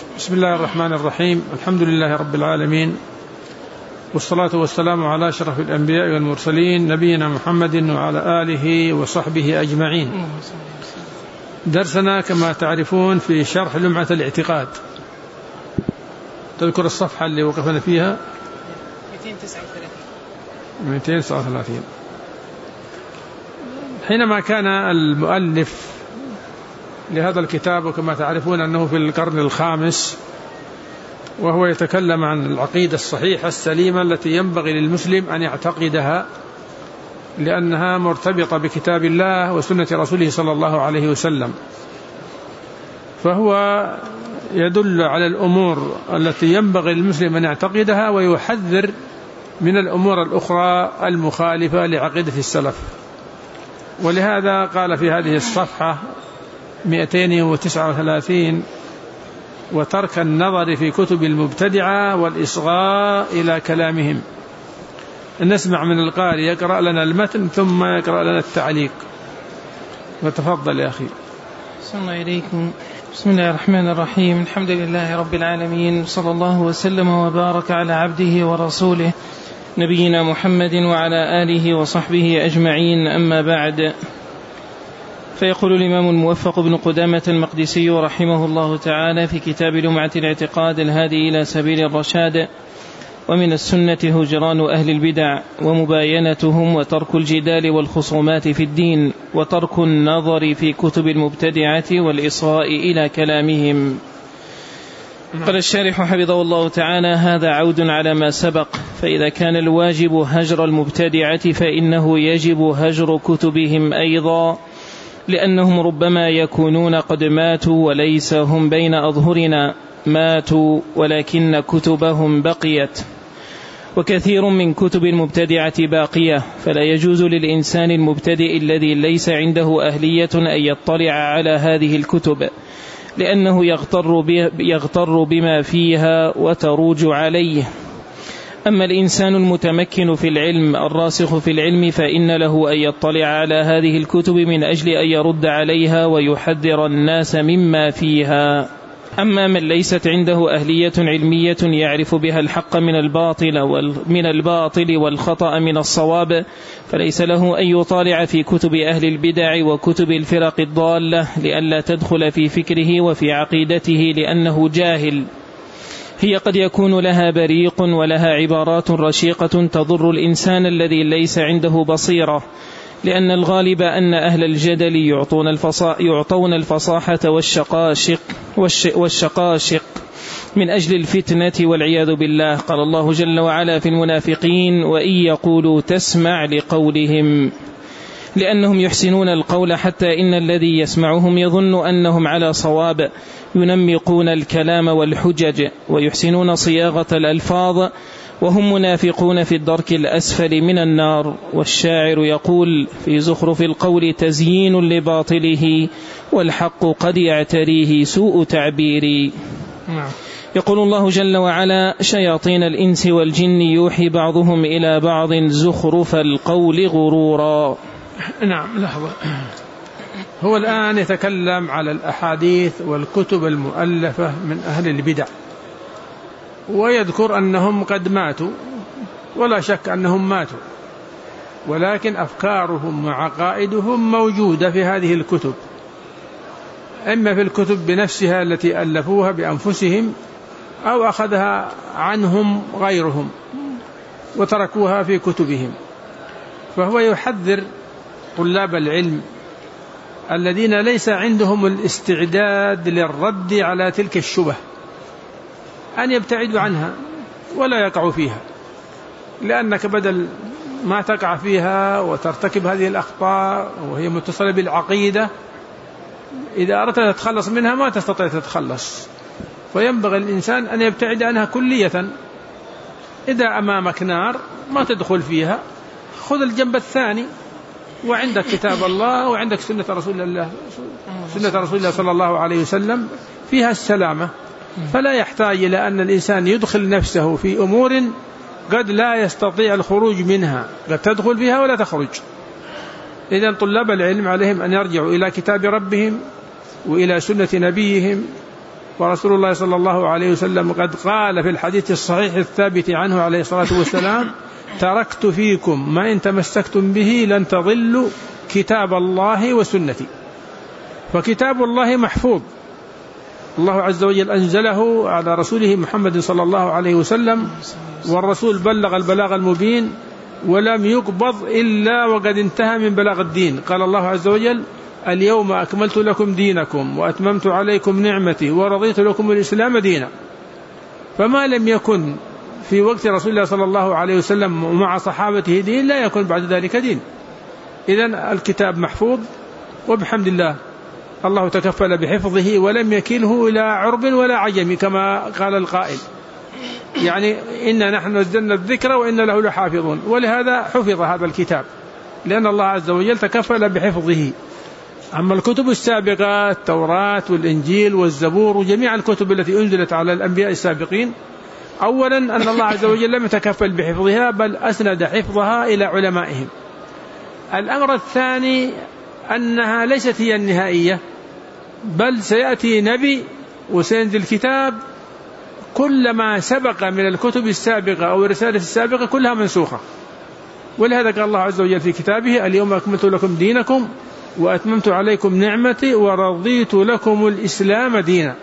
بسم الله الرحمن الرحيم. الحمد لله رب العالمين، والصلاة والسلام على أشرف الأنبياء والمرسلين نبينا محمد وعلى آله وصحبه أجمعين. درسنا كما تعرفون في شرح لمعة الاعتقاد. تذكر الصفحة اللي وقفنا فيها 239. حينما كان المؤلف لهذا الكتاب، وكما تعرفون أنه في القرن الخامس، وهو يتكلم عن العقيدة الصحيحة السليمة التي ينبغي للمسلم أن يعتقدها، لأنها مرتبطة بكتاب الله وسنة رسوله صلى الله عليه وسلم. فهو يدل على الأمور التي ينبغي للمسلم أن يعتقدها، ويحذر من الأمور الأخرى المخالفة لعقيدة السلف. ولهذا قال في هذه الصفحة 239: وترك النظر في كتب المبتدعة والإصغاء إلى كلامهم. نسمع من القارئ يقرأ لنا المتن ثم يقرأ لنا التعليق. وتفضل يا أخي. صلى الله عليكم. بسم الله الرحمن الرحيم. الحمد لله رب العالمين، صلى الله وسلم وبارك على عبده ورسوله نبينا محمد وعلى آله وصحبه أجمعين. أما بعد، فيقول الإمام الموفق بن قدامة المقدسي رحمه الله تعالى في كتاب لمعة الاعتقاد الهادي إلى سبيل الرشاد: ومن السنة هجران أهل البدع ومباينتهم، وترك الجدال والخصومات في الدين، وترك النظر في كتب المبتدعة والإصغاء إلى كلامهم. قال الشارح حفظه الله تعالى: هذا عود على ما سبق، فإذا كان الواجب هجر المبتدعة فإنه يجب هجر كتبهم أيضا، لأنهم ربما يكونون قد ماتوا وليس هم بين أظهرنا، ماتوا ولكن كتبهم بقيت، وكثير من كتب المبتدعة باقية، فلا يجوز للإنسان المبتدئ الذي ليس عنده أهلية أن يطلع على هذه الكتب، لأنه يغتر بما فيها وتروج عليه. أما الإنسان المتمكن في العلم الراسخ في العلم فإن له أن يطلع على هذه الكتب من أجل أن يرد عليها ويحذر الناس مما فيها. أما من ليست عنده أهلية علمية يعرف بها الحق من الباطل والخطأ من الصواب، فليس له أن يطالع في كتب أهل البدع وكتب الفرق الضالة لئلا تدخل في فكره وفي عقيدته، لأنه جاهل. هي قد يكون لها بريق ولها عبارات رشيقة تضر الإنسان الذي ليس عنده بصيرة، لأن الغالب أن أهل الجدل يعطون الفصاحة والشقاشق من أجل الفتنة والعياذ بالله. قال الله جل وعلا في المنافقين: وإن يقولوا تسمع لقولهم، لأنهم يحسنون القول حتى إن الذي يسمعهم يظن أنهم على صواب، ينمقون الكلام والحجج ويحسنون صياغة الألفاظ، وهم منافقون في الدرك الأسفل من النار. والشاعر يقول في زخرف القول: تزيين لباطله والحق قد يعتريه سوء تعبيري. يقول الله جل وعلا: شياطين الإنس والجن يوحي بعضهم إلى بعض زخرف القول غرورا. نعم، لحظة. هو الآن يتكلم على الأحاديث والكتب المؤلفة من أهل البدع، ويذكر أنهم قد ماتوا، ولا شك أنهم ماتوا، ولكن أفكارهم وعقائدهم موجودة في هذه الكتب، إما في الكتب بنفسها التي ألفوها بأنفسهم، أو أخذها عنهم غيرهم وتركوها في كتبهم. فهو يحذر طلاب العلم الذين ليس عندهم الاستعداد للرد على تلك الشبه أن يبتعدوا عنها ولا يقعوا فيها، لأنك بدل ما تقع فيها وترتكب هذه الأخطاء وهي متصلة بالعقيدة، إذا أردت تتخلص منها ما تستطيع تتخلص. فينبغي الإنسان أن يبتعد عنها كلية. إذا أمامك نار ما تدخل فيها، خذ الجنب الثاني، وعندك كتاب الله وعندك سنة رسول الله صلى الله عليه وسلم فيها السلامة. فلا يحتاج إلى أن الإنسان يدخل نفسه في أمور قد لا يستطيع الخروج منها، قد تدخل فيها ولا تخرج. إذن طلاب العلم عليهم أن يرجعوا إلى كتاب ربهم وإلى سنة نبيهم ورسول الله صلى الله عليه وسلم قد قال في الحديث الصحيح الثابت عنه عليه الصلاة والسلام: تركت فيكم ما إن تمسكتم به لن تضلوا كتاب الله وسنتي. فكتاب الله محفوظ، الله عز وجل أنزله على رسوله محمد صلى الله عليه وسلم، والرسول بلغ البلاغ المبين ولم يقبض إلا وقد انتهى من بلاغ الدين. قال الله عز وجل: اليوم أكملت لكم دينكم وأتممت عليكم نعمتي ورضيت لكم الإسلام دينا. فما لم يكن في وقت رسول الله صلى الله عليه وسلم ومع صحابته دين لا يكون بعد ذلك دين. إذن الكتاب محفوظ، وبحمد الله الله تكفل بحفظه ولم يكله إلى عرب ولا عجم كما قال القائل، يعني إنا نحن نزلنا الذكر وإن له لحافظون. ولهذا حفظ هذا الكتاب لأن الله عز وجل تكفل بحفظه. أما الكتب السابقة التوراة والإنجيل والزبور وجميع الكتب التي أنزلت على الأنبياء السابقين، أولا أن الله عز وجل لم يتكفل بحفظها بل أسند حفظها إلى علمائهم. الأمر الثاني أنها ليست هي النهائية، بل سيأتي نبي وسينزل كتاب كل ما سبق من الكتب السابقة أو الرسالة السابقة كلها منسوخة. ولهذا قال الله عز وجل في كتابه: اليوم أكملت لكم دينكم وأتممت عليكم نعمتي ورضيت لكم الإسلام دينا.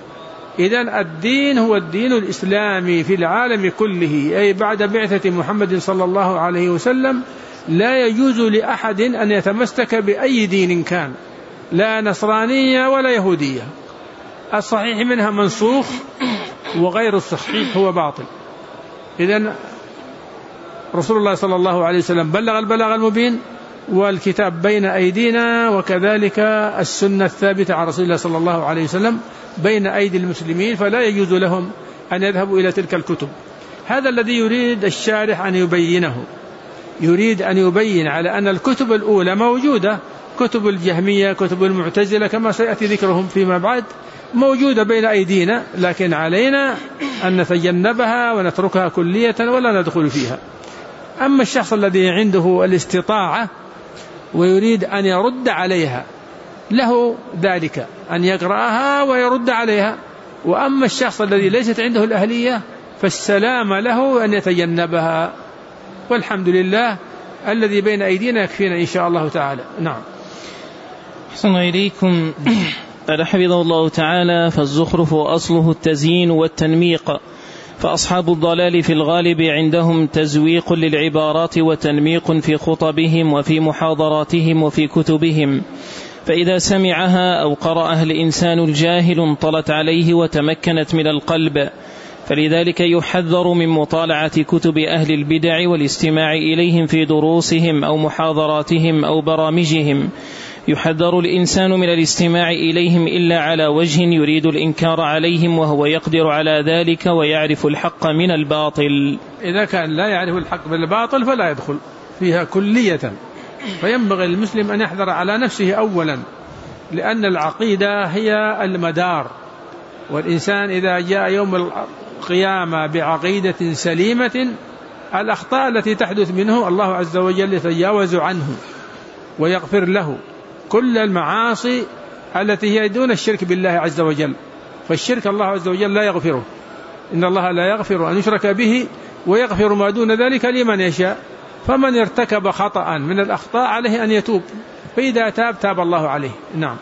إذن الدين هو الدين الإسلامي في العالم كله، أي بعد بعثة محمد صلى الله عليه وسلم لا يجوز لأحد أن يتمسك بأي دين كان، لا نصرانية ولا يهودية. الصحيح منها منسوخ وغير الصحيح هو باطل. إذن رسول الله صلى الله عليه وسلم بلغ البلاغ المبين والكتاب بين أيدينا، وكذلك السنة الثابتة عن رسول الله صلى الله عليه وسلم بين أيدي المسلمين، فلا يجوز لهم أن يذهبوا إلى تلك الكتب. هذا الذي يريد الشارح أن يبينه، يريد أن يبين على أن الكتب الأولى موجودة، كتب الجهمية كتب المعتزلة كما سيأتي ذكرهم فيما بعد موجودة بين أيدينا، لكن علينا أن نتجنبها ونتركها كلية ولا ندخل فيها. أما الشخص الذي عنده الاستطاعة ويريد أن يرد عليها له ذلك، أن يقرأها ويرد عليها. وأما الشخص الذي ليست عنده الأهلية فالسلام له أن يتجنبها، والحمد لله الذي بين أيدينا يكفينا إن شاء الله تعالى. نعم. أحسن إليكم. قال حفظه الله تعالى: فالزخرف أصله التزيين والتنميق، فأصحاب الضلال في الغالب عندهم تزويق للعبارات وتنميق في خطبهم وفي محاضراتهم وفي كتبهم، فإذا سمعها أو قرأها الإنسان الجاهل انطلت عليه وتمكنت من القلب. فلذلك يحذر من مطالعة كتب أهل البدع والاستماع إليهم في دروسهم أو محاضراتهم أو برامجهم. يحذر الإنسان من الاستماع إليهم إلا على وجه يريد الإنكار عليهم وهو يقدر على ذلك ويعرف الحق من الباطل. إذا كان لا يعرف الحق من الباطل فلا يدخل فيها كلية. فينبغي المسلم أن يحذر على نفسه أولا، لأن العقيدة هي المدار، والإنسان إذا جاء يوم القيامة بعقيدة سليمة الأخطاء التي تحدث منه الله عز وجل يتجاوز عنه ويغفر له كل المعاصي التي هي دون الشرك بالله عز وجل. فالشرك الله عز وجل لا يغفره، إن الله لا يغفر أن يشرك به ويغفر ما دون ذلك لمن يشاء. فمن ارتكب خطأ من الأخطاء عليه أن يتوب، فإذا تاب تاب الله عليه. نعم.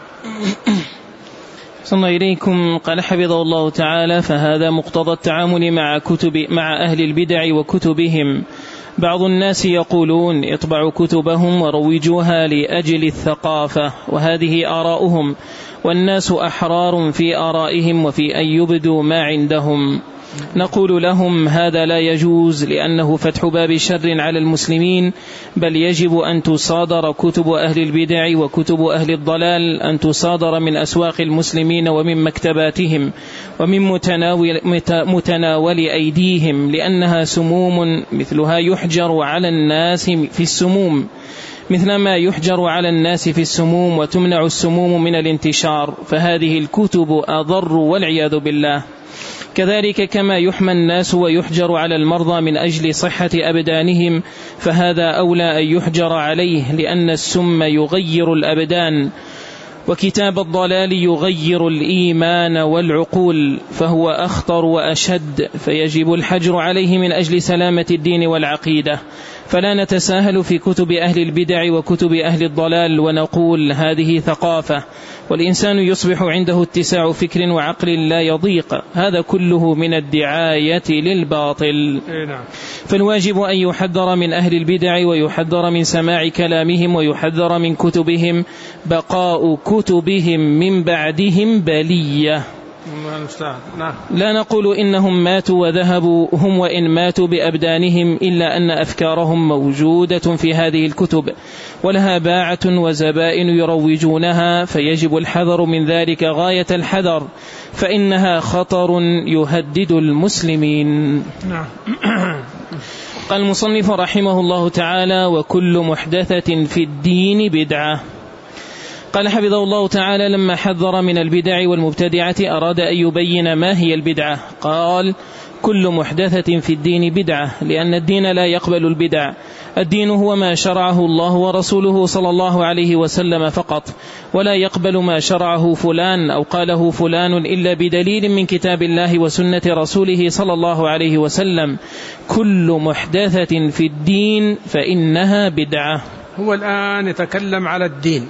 صلى إليكم. قال حفظه الله تعالى: فهذا مقتضى التعامل مع أهل البدع وكتبهم. بعض الناس يقولون: اطبعوا كتبهم وروجوها لأجل الثقافة، وهذه آراؤهم، والناس أحرار في آرائهم وفي أن يبدوا ما عندهم. نقول لهم: هذا لا يجوز، لأنه فتح باب شر على المسلمين، بل يجب أن تصادر كتب أهل البدع وكتب أهل الضلال، أن تصادر من أسواق المسلمين ومن مكتباتهم ومن متناول أيديهم، لأنها سموم مثلها يحجر على الناس في السموم، مثلما يحجر على الناس في السموم وتمنع السموم من الانتشار، فهذه الكتب أضر والعياذ بالله. كذلك كما يحمى الناس ويحجر على المرضى من أجل صحة أبدانهم، فهذا أولى أن يحجر عليه، لأن السم يغير الأبدان. وكتاب الضلال يغير الإيمان والعقول، فهو أخطر وأشد، فيجب الحجر عليه من أجل سلامة الدين والعقيدة. فلا نتساهل في كتب أهل البدع وكتب أهل الضلال ونقول هذه ثقافة، والإنسان يصبح عنده اتساع فكر وعقل لا يضيق، هذا كله من الدعاية للباطل. فالواجب أن يحذر من أهل البدع ويحذر من سماع كلامهم ويحذر من كتبهم، بقاء كتبهم من بعدهم بلية. لا نقول إنهم ماتوا وذهبوا هم وإن ماتوا بأبدانهم، إلا أن أفكارهم موجودة في هذه الكتب ولها باعة وزبائن يروجونها، فيجب الحذر من ذلك غاية الحذر، فإنها خطر يهدد المسلمين. قال المصنف رحمه الله تعالى: وكل محدثة في الدين بدعة. قال حفظه الله تعالى: لما حذر من البدع والمبتدعة أراد أن يبين ما هي البدعة، قال: كل محدثة في الدين بدعة، لأن الدين لا يقبل البدع. الدين هو ما شرعه الله ورسوله صلى الله عليه وسلم فقط، ولا يقبل ما شرعه فلان أو قاله فلان إلا بدليل من كتاب الله وسنة رسوله صلى الله عليه وسلم. كل محدثة في الدين فإنها بدعة. هو الآن يتكلم على الدين،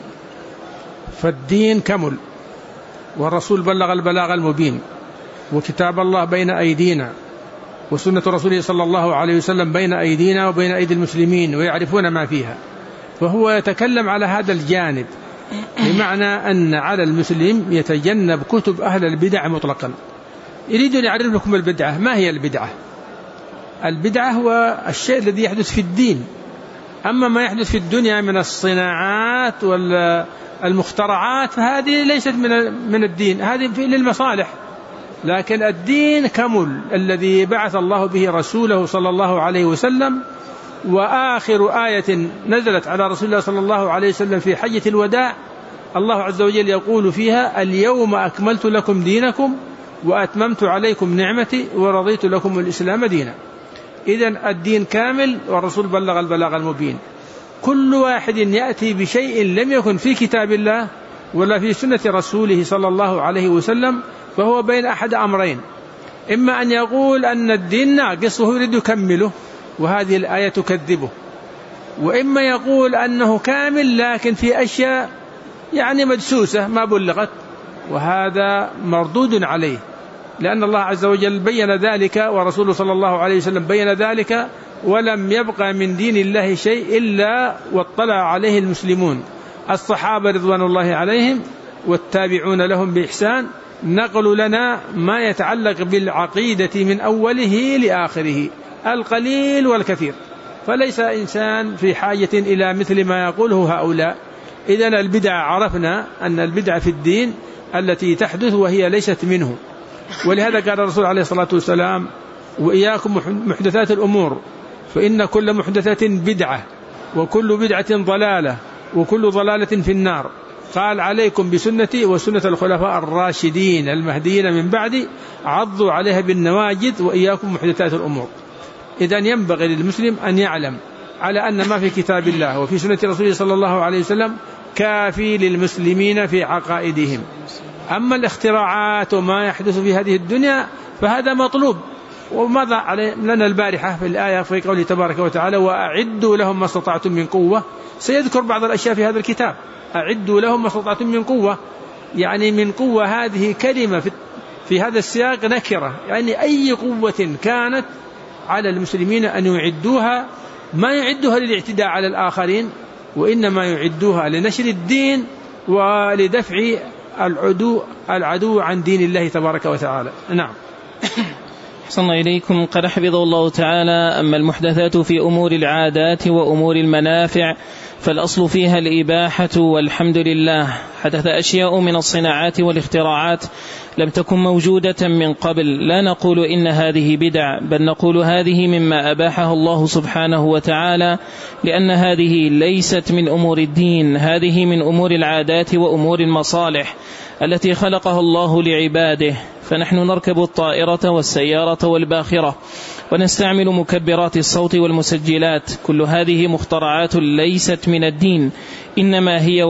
فالدين كمل، والرسول بلغ البلاغ المبين، وكتاب الله بين أيدينا، وسنة رسوله صلى الله عليه وسلم بين أيدينا وبين أيدي المسلمين ويعرفون ما فيها. فهو يتكلم على هذا الجانب، بمعنى أن على المسلم يتجنب كتب أهل البدع مطلقا. يريد أن يعرف لكم البدعة. ما هي البدعة؟ البدعة هو الشيء الذي يحدث في الدين. أما ما يحدث في الدنيا من الصناعات والمخترعات فهذه ليست من الدين، هذه للمصالح. لكن الدين كمل الذي بعث الله به رسوله صلى الله عليه وسلم. وآخر آية نزلت على رسول الله صلى الله عليه وسلم في حجة الوداع الله عز وجل يقول فيها: اليوم أكملت لكم دينكم وأتممت عليكم نعمتي ورضيت لكم الإسلام دينا. إذن الدين كامل، والرسول بلغ البلاغ المبين. كل واحد يأتي بشيء لم يكن في كتاب الله ولا في سنة رسوله صلى الله عليه وسلم فهو بين أحد أمرين: إما أن يقول أن الدين ناقص وهو يريد يكمله وهذه الآية تكذبه، وإما يقول أنه كامل لكن في أشياء مدسوسة ما بلغت، وهذا مردود عليه، لأن الله عز وجل بين ذلك ورسوله صلى الله عليه وسلم بين ذلك، ولم يبقى من دين الله شيء إلا واطلع عليه المسلمون الصحابة رضوان الله عليهم والتابعون لهم بإحسان، نقل لنا ما يتعلق بالعقيدة من أوله لآخره، القليل والكثير. فليس إنسان في حاجة إلى مثل ما يقوله هؤلاء. إذن البدع عرفنا أن البدع في الدين التي تحدث وهي ليست منه. ولهذا قال الرسول عليه الصلاة والسلام: وإياكم محدثات الأمور فإن كل محدثة بدعة وكل بدعة ضلالة وكل ضلالة في النار. قال: عليكم بسنتي وسنة الخلفاء الراشدين المهديين من بعدي عضوا عليها بالنواجذ وإياكم محدثات الأمور. إذن ينبغي للمسلم أن يعلم على أن ما في كتاب الله وفي سنة رسوله صلى الله عليه وسلم كافي للمسلمين في عقائدهم. أما الاختراعات وما يحدث في هذه الدنيا فهذا مطلوب. وماذا لنا البارحة في الآية في قوله تبارك وتعالى: وأعدوا لهم ما استطعتم من قوة. سيذكر بعض الأشياء في هذا الكتاب: أعدوا لهم ما استطعتم من قوة، من قوة هذه كلمة في هذا السياق نكرة، أي قوة كانت على المسلمين أن يعدوها، ما يعدوها للاعتداء على الآخرين، وإنما يعدوها لنشر الدين ولدفع العدو عن دين الله تبارك وتعالى. نعم. صلى إليكم. قد حفظه الله تعالى: أما المحدثات في أمور العادات وأمور المنافع فالأصل فيها الإباحة والحمد لله. حدث أشياء من الصناعات والاختراعات لم تكن موجودة من قبل، لا نقول إن هذه بدع، بل نقول هذه مما أباحه الله سبحانه وتعالى، لأن هذه ليست من أمور الدين، هذه من أمور العادات وأمور المصالح التي خلقها الله لعباده. فنحن نركب الطائرة والسيارة والباخرة ونستعمل مكبرات الصوت والمسجلات، كل هذه مخترعات ليست من الدين، إنما هي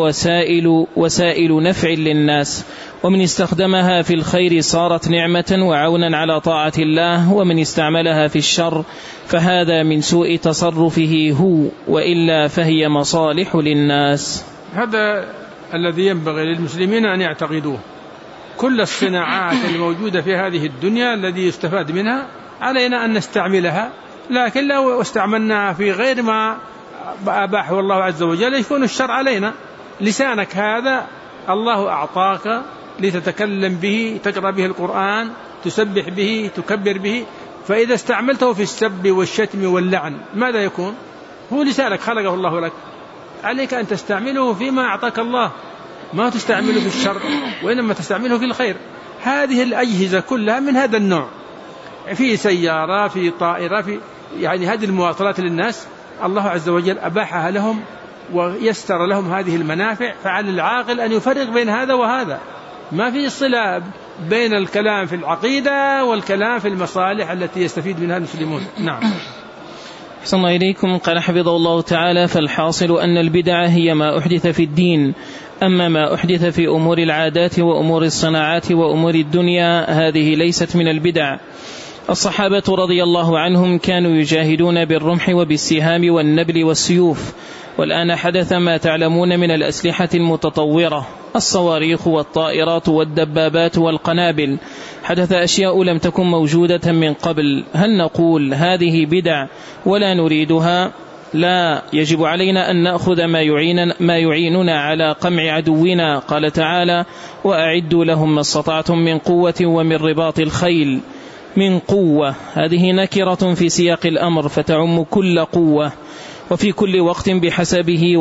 وسائل نفع للناس، ومن استخدمها في الخير صارت نعمة وعونا على طاعة الله، ومن استعملها في الشر فهذا من سوء تصرفه هو، وإلا فهي مصالح للناس. هذا الذي ينبغي للمسلمين أن يعتقدوه. كل الصناعات الموجودة في هذه الدنيا الذي يستفاد منها علينا أن نستعملها، لكن لو استعملناها في غير ما أباحه الله عز وجل يكون الشر علينا. لسانك هذا الله أعطاك لتتكلم به، تقرأ به القرآن، تسبح به، تكبر به، فإذا استعملته في السب والشتم واللعن ماذا يكون؟ هو لسانك خلقه الله لك، عليك أن تستعمله فيما أعطاك الله، ما تستعمله في الشر، وإنما تستعمله في الخير. هذه الأجهزة كلها من هذا النوع، في سيارة، في طائرة، في يعني هذه المواصلات للناس الله عز وجل أباحها لهم ويستر لهم هذه المنافع، فعلى العاقل أن يفرق بين هذا وهذا، ما في صلة بين الكلام في العقيدة والكلام في المصالح التي يستفيد منها المسلمون. نعم. أحسن الله إليكم. قال حفظه الله تعالى: فالحاصل أن البدعة هي ما أحدث في الدين، أما ما أحدث في أمور العادات وأمور الصناعات وأمور الدنيا هذه ليست من البدع. الصحابة رضي الله عنهم كانوا يجاهدون بالرمح وبالسهام والنبل والسيوف، والآن حدث ما تعلمون من الأسلحة المتطورة، الصواريخ والطائرات والدبابات والقنابل، حدث أشياء لم تكن موجودة من قبل. هل نقول هذه بدع ولا نريدها؟ لا، يجب علينا أن نأخذ ما يعيننا على قمع عدونا. قال تعالى: وأعدوا لهم ما استطعتم من قوة ومن رباط الخيل. من قوة هذه نكرة في سياق الأمر فتعم كل قوة، وفي كل وقت بحسبه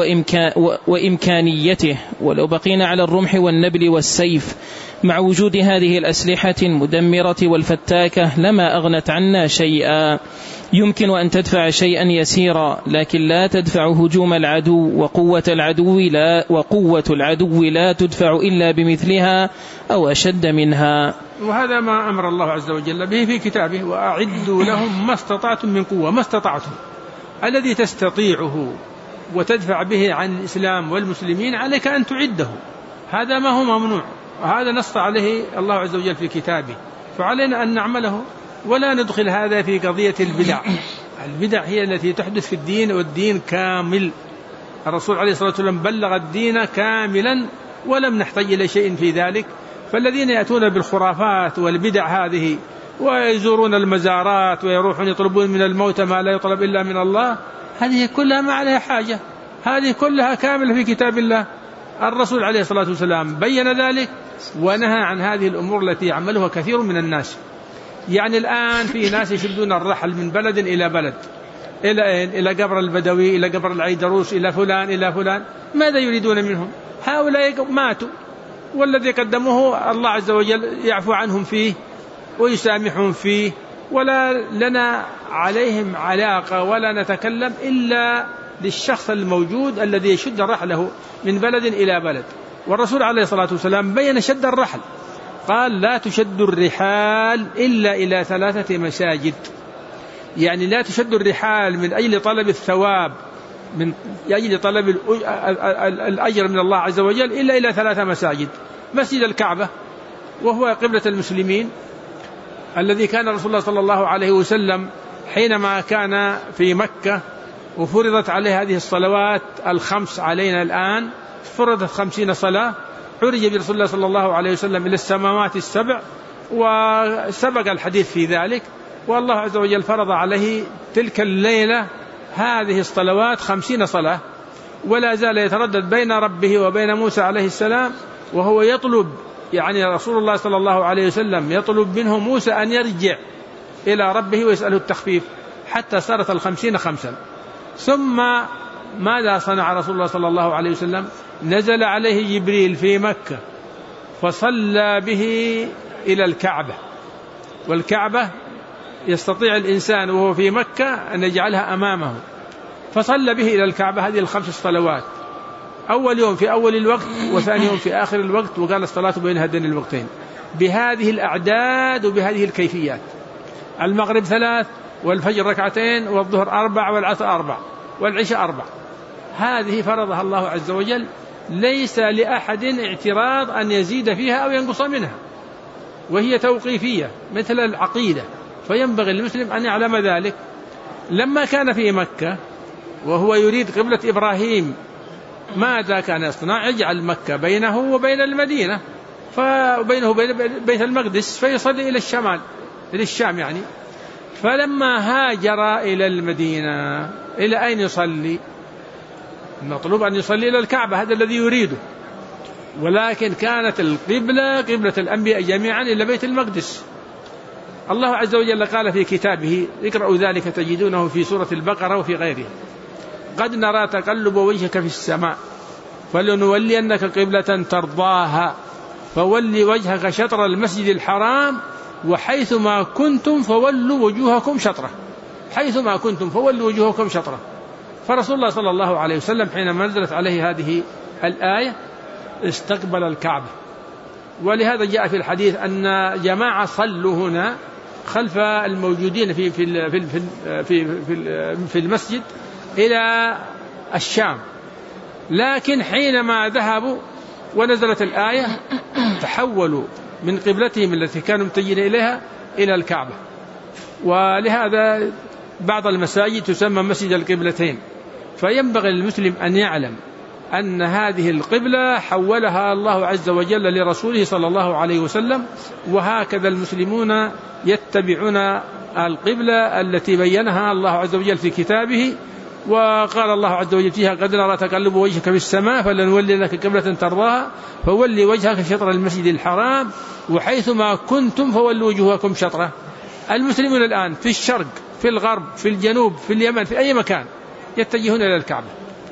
وإمكانيته. ولو بقينا على الرمح والنبل والسيف مع وجود هذه الأسلحة المدمرة والفتاكة لما أغنت عنا شيئا. يمكن أن تدفع شيئا يسيرا، لكن لا تدفع هجوم العدو، وقوة العدو لا تدفع إلا بمثلها أو أشد منها. وهذا ما أمر الله عز وجل به في كتابه: وأعدوا لهم ما استطعتم من قوة. ما استطعتم الذي تستطيعه وتدفع به عن الإسلام والمسلمين عليك أن تعده، هذا ما هو ممنوع، وهذا نص عليه الله عز وجل في كتابه، فعلينا أن نعمله ولا ندخل هذا في قضية البدع. البدع هي التي تحدث في الدين، والدين كامل، الرسول عليه الصلاة والسلام بلغ الدين كاملا ولم نحتاج إلى شيء في ذلك. فالذين يأتون بالخرافات والبدع هذه ويزورون المزارات ويروحون يطلبون من الموتى ما لا يطلب إلا من الله، هذه كلها ما عليها حاجة، هذه كلها كاملة في كتاب الله. الرسول عليه الصلاة والسلام بين ذلك ونهى عن هذه الأمور التي يعملها كثير من الناس. يعني الآن في ناس يشدون الرحل من بلد إلى بلد، إلى قبر البدوي، إلى قبر العيدروس، إلى فلان إلى فلان. ماذا يريدون منهم؟ هؤلاء ماتوا، والذي قدموه الله عز وجل يعفو عنهم فيه ويسامحهم فيه، ولا لنا عليهم علاقة ولا نتكلم إلا للشخص الموجود الذي يشد رحله من بلد إلى بلد. والرسول عليه الصلاة والسلام بين شد الرحل، قال: لا تشد الرحال إلا إلى 3 مساجد. يعني لا تشد الرحال من أجل طلب الثواب، من أجل طلب الأجر من الله عز وجل، إلا إلى 3 مساجد: مسجد الكعبة وهو قبلة المسلمين، الذي كان رسول الله صلى الله عليه وسلم حينما كان في مكة وفرضت عليه هذه الصلوات ال5 علينا الآن، فرضت 50 صلاة، عرج برسول الله صلى الله عليه وسلم إلى السماوات ال7، وسبق الحديث في ذلك، والله عز وجل فرض عليه تلك الليلة هذه الصلوات 50 صلاة، ولا زال يتردد بين ربه وبين موسى عليه السلام، وهو يطلب، يعني رسول الله صلى الله عليه وسلم يطلب منه موسى أن يرجع إلى ربه ويسأله التخفيف، حتى صارت 50 خمسا. ثم ماذا صنع رسول الله صلى الله عليه وسلم؟ نزل عليه جبريل في مكة فصلى به إلى الكعبة، والكعبة يستطيع الإنسان وهو في مكة أن يجعلها أمامه، فصلى به إلى الكعبة هذه ال5 صلوات، أول يوم في أول الوقت، وثاني يوم في آخر الوقت، وقال الصلاة بين هذين الوقتين بهذه الأعداد وبهذه الكيفيات. المغرب 3 والفجر 2 والظهر 4 والعصر 4 والعشاء 4. هذه فرضها الله عز وجل، ليس لأحد اعتراض أن يزيد فيها أو ينقص منها، وهي توقيفية مثل العقيدة، فينبغي للمسلم أن يعلم ذلك. لما كان في مكة وهو يريد قبلة إبراهيم ماذا كان يصنع؟ يجعل مكة بينه وبين المدينة، وبينه وبين بيت المقدس، فيصلي إلى الشمال، إلى الشام يعني. فلما هاجر إلى المدينة إلى أين يصلي؟ المطلوب أن يصلي إلى الكعبة، هذا الذي يريده، ولكن كانت القبلة قبلة الأنبياء جميعا إلى بيت المقدس. الله عز وجل قال في كتابه، اقرأوا ذلك تجدونه في سورة البقرة وفي غيرها: قد نرى تقلب وجهك في السماء فلنولينك قبلة ترضاها فولي وجهك شطر المسجد الحرام وحيثما كنتم فولوا وجوهكم شطره. حيثما كنتم فولوا وجوهكم شطره. فرسول الله صلى الله عليه وسلم حينما نزلت عليه هذه الآية استقبل الكعبة، ولهذا جاء في الحديث أن جماعة صلوا هنا خلف الموجودين في المسجد إلى الشام، لكن حينما ذهبوا ونزلت الآية تحولوا من قبلتهم التي كانوا متجهين إليها إلى الكعبة. ولهذا بعض المساجد تسمى مسجد القبلتين. فينبغي للمسلم أن يعلم أن هذه القبلة حولها الله عز وجل لرسوله صلى الله عليه وسلم، وهكذا المسلمون يتبعون القبلة التي بينها الله عز وجل في كتابه. وقال الله عز وجل فيها: قد نرى تقلب وجهك في السماء فلنولينك قبلة ترضاها فولي وجهك شطر المسجد الحرام وحيثما كنتم فولوا وجوهكم شطره. المسلمون الآن في الشرق، في الغرب، في الجنوب، في اليمن، في أي مكان يتجهون إلى الكعبة.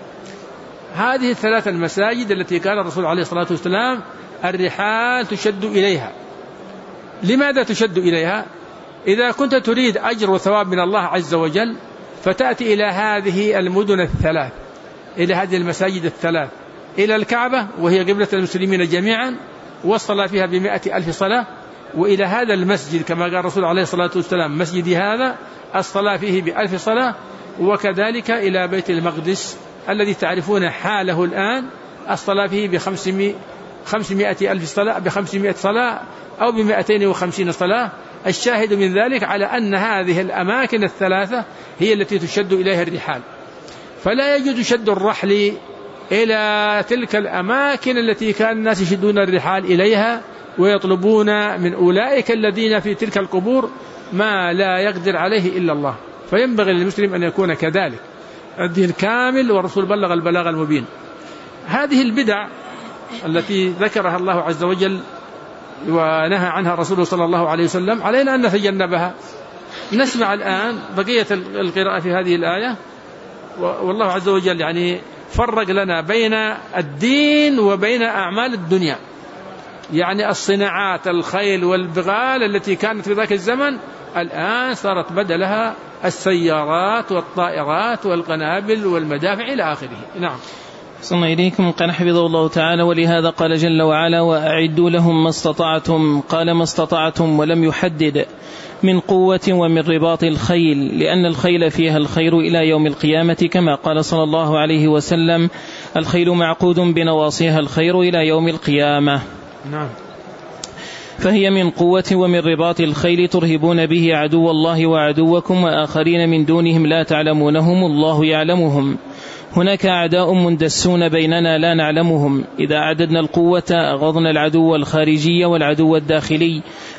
هذه الثلاث المساجد التي كان الرسول عليه الصلاة والسلام الرحال تشد إليها. لماذا تشد إليها؟ إذا كنت تريد أجر وثواب من الله عز وجل فتأتي إلى هذه المدن الثلاث، إلى هذه المساجد الثلاث، إلى الكعبة وهي قبلة المسلمين جميعا والصلاة فيها ب100,000 صلاة، وإلى هذا المسجد كما قال الرسول عليه الصلاة والسلام: مسجدي هذا الصلاة فيه ب1000 صلاة، وكذلك إلى بيت المقدس الذي تعرفون حاله الآن الصلاة فيه ب500,000 صلاة، ب500 صلاة أو ب250 صلاة. الشاهد من ذلك على أن هذه الأماكن الثلاثة هي التي تشد إليها الرحال، فلا يجوز شد الرحل إلى تلك الأماكن التي كان الناس يشدون الرحال إليها ويطلبون من أولئك الذين في تلك القبور ما لا يقدر عليه إلا الله. فينبغي للمسلم أن يكون كذلك، الدين كامل والرسول بلغ البلاغ المبين. هذه البدع التي ذكرها الله عز وجل ونهى عنها رسوله صلى الله عليه وسلم علينا أن نتجنبها. نسمع الآن بقية القراءة في هذه الآية، والله عز وجل يعني فرق لنا بين الدين وبين أعمال الدنيا، يعني الصناعات، الخيل والبغال التي كانت في ذاك الزمن الآن صارت بدلها السيارات والطائرات والقنابل والمدافع إلى آخره. نعم. صلى الله إليكم. قال حفظه الله تعالى: ولهذا قال جل وعلا: وأعدوا لهم ما استطعتم. قال ما استطعتم ولم يحدد من قوة ومن رباط الخيل، لأن الخيل فيها الخير إلى يوم القيامة، كما قال صلى الله عليه وسلم: الخيل معقود بنواصيها الخير إلى يوم القيامة. نعم. فهي من قوة ومن رباط الخيل ترهبون به عدو الله وعدوكم وآخرين من دونهم لا تعلمونهم الله يعلمهم. هناك أعداء مندسون بيننا لا نعلمهم. إذا عددنا القوة أغضنا العدو الخارجي والعدو الداخلي.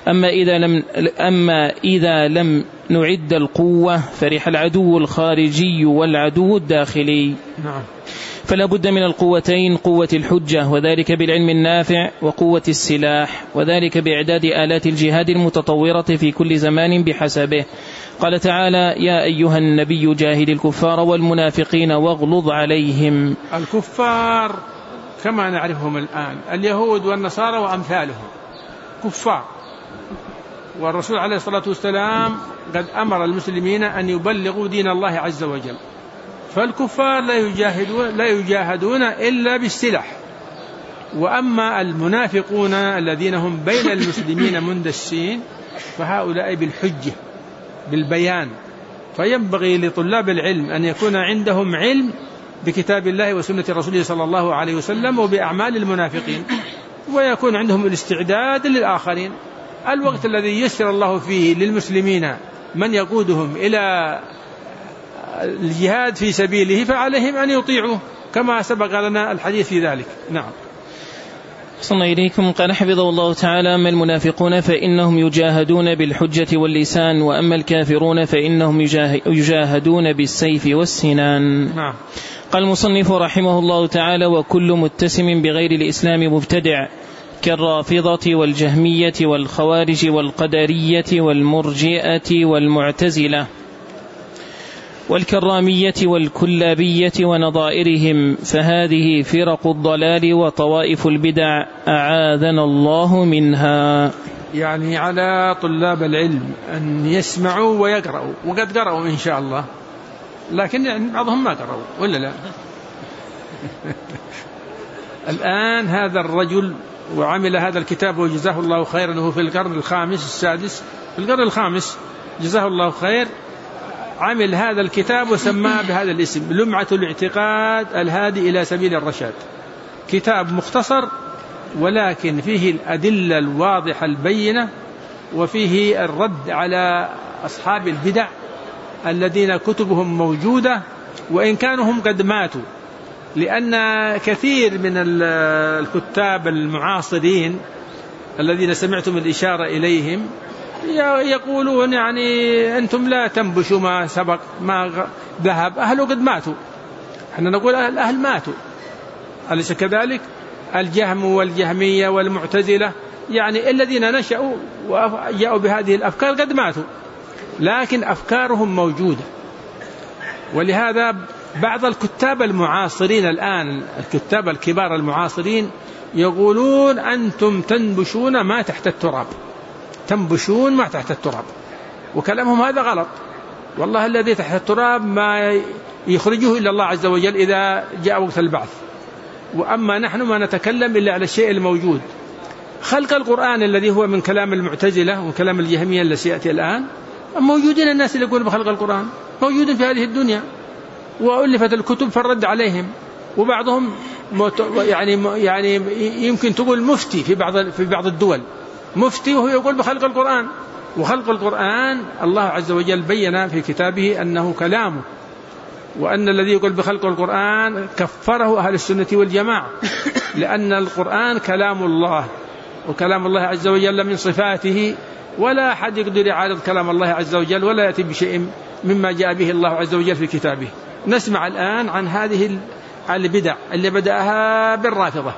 أما إذا لم نعد القوة فرح العدو الخارجي والعدو الداخلي. نعم. فلا بد من القوتين: قوة الحجة وذلك بالعلم النافع، وقوة السلاح وذلك بإعداد آلات الجهاد المتطورة في كل زمان بحسبه. قال تعالى: يا أيها النبي جاهد الكفار والمنافقين واغلظ عليهم. الكفار كما نعرفهم الآن اليهود والنصارى وأمثالهم كفار، والرسول عليه الصلاة والسلام قد أمر المسلمين أن يبلغوا دين الله عز وجل، فالكفار لا يجاهدون إلا بالسلاح. وأما المنافقون الذين هم بين المسلمين مندسين فهؤلاء بالحجة، بالبيان. فينبغي لطلاب العلم أن يكون عندهم علم بكتاب الله وسنة رسوله صلى الله عليه وسلم وبأعمال المنافقين، ويكون عندهم الاستعداد للآخرين. الوقت الذي يسر الله فيه للمسلمين من يقودهم إلى الجهاد في سبيله فعليهم أن يطيعوه كما سبق لنا الحديث في ذلك. نعم. صلى إليكم. قال حفظه الله تعالى: أما المنافقون فإنهم يجاهدون بالحجة واللسان، وأما الكافرون فإنهم يجاهدون بالسيف والسنان. نعم. قال المصنف رحمه الله تعالى: وكل متسم بغير الإسلام مبتدع، كالرافضة والجهمية والخوارج والقدرية والمرجئة والمعتزلة والكرامية والكلابية ونظائرهم، فهذه فرق الضلال وطوائف البدع، أعاذنا الله منها. يعني على طلاب العلم أن يسمعوا ويقرأوا، وقد قرأوا إن شاء الله، لكن يعني بعضهم ما قرأوا ولا لا. الآن هذا الرجل وعمل هذا الكتاب وجزاه الله خيرا، وهو في القرن الخامس السادس، في القرن الخامس جزاه الله خير، عمل هذا الكتاب وسماه بهذا الاسم: لمعة الاعتقاد الهادي إلى سبيل الرشاد. كتاب مختصر ولكن فيه الأدلة الواضحة البينة، وفيه الرد على أصحاب البدع الذين كتبهم موجودة وإن كانوا هم قد ماتوا، لأن كثير من الكتاب المعاصرين الذين سمعتم الإشارة إليهم يقولون يعني أنتم لا تنبشوا ما سبق ما ذهب، أهله قد ماتوا. احنا نقول الأهل ماتوا، أليس كذلك؟ الجهم والجهمية والمعتزلة يعني الذين نشأوا وجاءوا بهذه الأفكار قد ماتوا، لكن أفكارهم موجودة. ولهذا بعض الكتاب المعاصرين الآن، الكتاب الكبار المعاصرين، يقولون أنتم تنبشون ما تحت التراب، تنبشون ما تحت التراب، وكلامهم هذا غلط. والله الذي تحت التراب ما يخرجه إلا الله عز وجل إذا جاء وقت البعث، وأما نحن ما نتكلم إلا على الشيء الموجود. خلق القرآن الذي هو من كلام المعتزلة وكلام الجهمية الذي سيأتي الآن، موجودين الناس اللي يقولون بخلق القرآن، موجودين في هذه الدنيا، وألفت الكتب فالرد عليهم. وبعضهم يعني يمكن تقول مفتي في بعض الدول، مفتي وهو يقول بخلق القرآن. وخلق القرآن الله عز وجل بيّن في كتابه أنه كلامه، وأن الذي يقول بخلق القرآن كفره أهل السنة والجماعة، لأن القرآن كلام الله، وكلام الله عز وجل من صفاته، ولا أحد يقدر يعارض كلام الله عز وجل ولا يأتي بشيء مما جاء به الله عز وجل في كتابه. نسمع الآن عن هذه البدع اللي بدأها بالرافضة.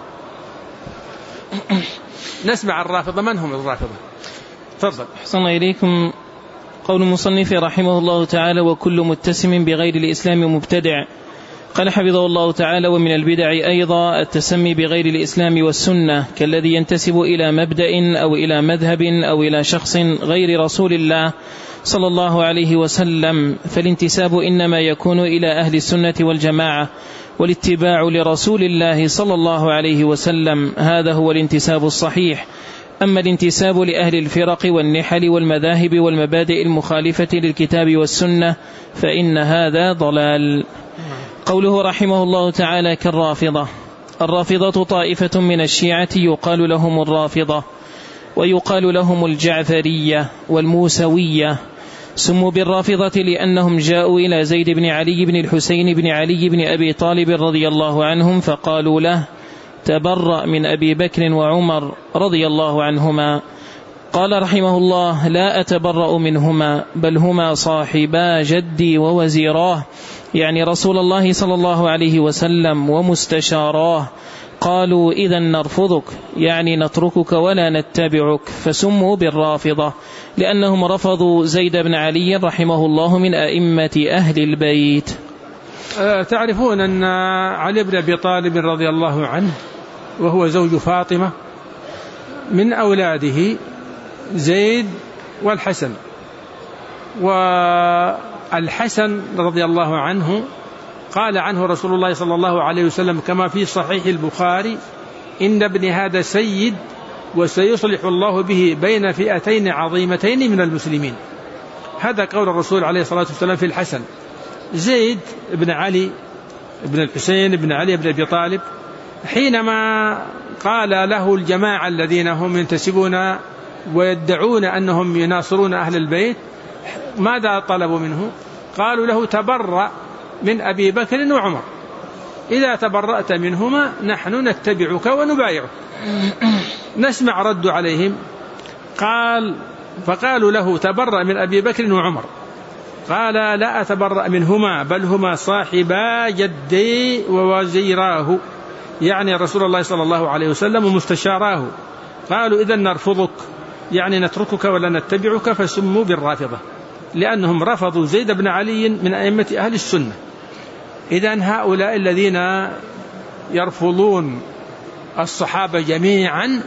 نسمع الرافضة، من هم الرافضة؟ تفضل. أحسن إليكم. قول المصنف رحمه الله تعالى: وكل متسم بغير الإسلام مبتدع. قال حفظه الله تعالى: ومن البدع أيضا التسمي بغير الإسلام والسنة، كالذي ينتسب إلى مبدأ أو إلى مذهب أو إلى شخص غير رسول الله صلى الله عليه وسلم، فالانتساب إنما يكون إلى أهل السنة والجماعة، والاتباع لرسول الله صلى الله عليه وسلم، هذا هو الانتساب الصحيح. أما الانتساب لأهل الفرق والنحل والمذاهب والمبادئ المخالفة للكتاب والسنة فإن هذا ضلال. قوله رحمه الله تعالى: كالرافضة. الرافضة طائفة من الشيعة يقال لهم الرافضة، ويقال لهم الجعفرية والموسوية. سموا بالرافضة لأنهم جاءوا إلى زيد بن علي بن الحسين بن علي بن أبي طالب رضي الله عنهم فقالوا له: تبرأ من أبي بكر وعمر رضي الله عنهما. قال رحمه الله: لا أتبرأ منهما، بل هما صاحبا جدي ووزيراه، يعني رسول الله صلى الله عليه وسلم، ومستشاراه. قالوا: إذا نرفضك، يعني نتركك ولا نتبعك. فسموا بالرافضة لأنهم رفضوا زيد بن علي رحمه الله من أئمة أهل البيت. تعرفون أن علي بن أبي طالب رضي الله عنه وهو زوج فاطمة من أولاده زيد والحسن، والحسن رضي الله عنه قال عنه رسول الله صلى الله عليه وسلم كما في صحيح البخاري: إن ابن هذا سيد وسيصلح الله به بين فئتين عظيمتين من المسلمين. هذا قول الرسول عليه الصلاة والسلام في الحسن. زيد بن علي بن الحسين بن علي بن أبي طالب حينما قال له الجماعة الذين هم ينتسبون ويدعون أنهم يناصرون أهل البيت ماذا طلبوا منه؟ قالوا له تبرأ من أبي بكر وعمر، إذا تبرأت منهما نحن نتبعك ونبايعك. نسمع رد عليهم، فقالوا له تبرأ من أبي بكر وعمر، قال لا أتبرأ منهما بل هما صاحبا جدي ووزيراه، يعني رسول الله صلى الله عليه وسلم ومستشاراه. قالوا إذن نرفضك، يعني نتركك ولا نتبعك، فسموا بالرافضة لأنهم رفضوا زيد بن علي من أئمة أهل السنة. إذن هؤلاء الذين يرفضون الصحابة جميعا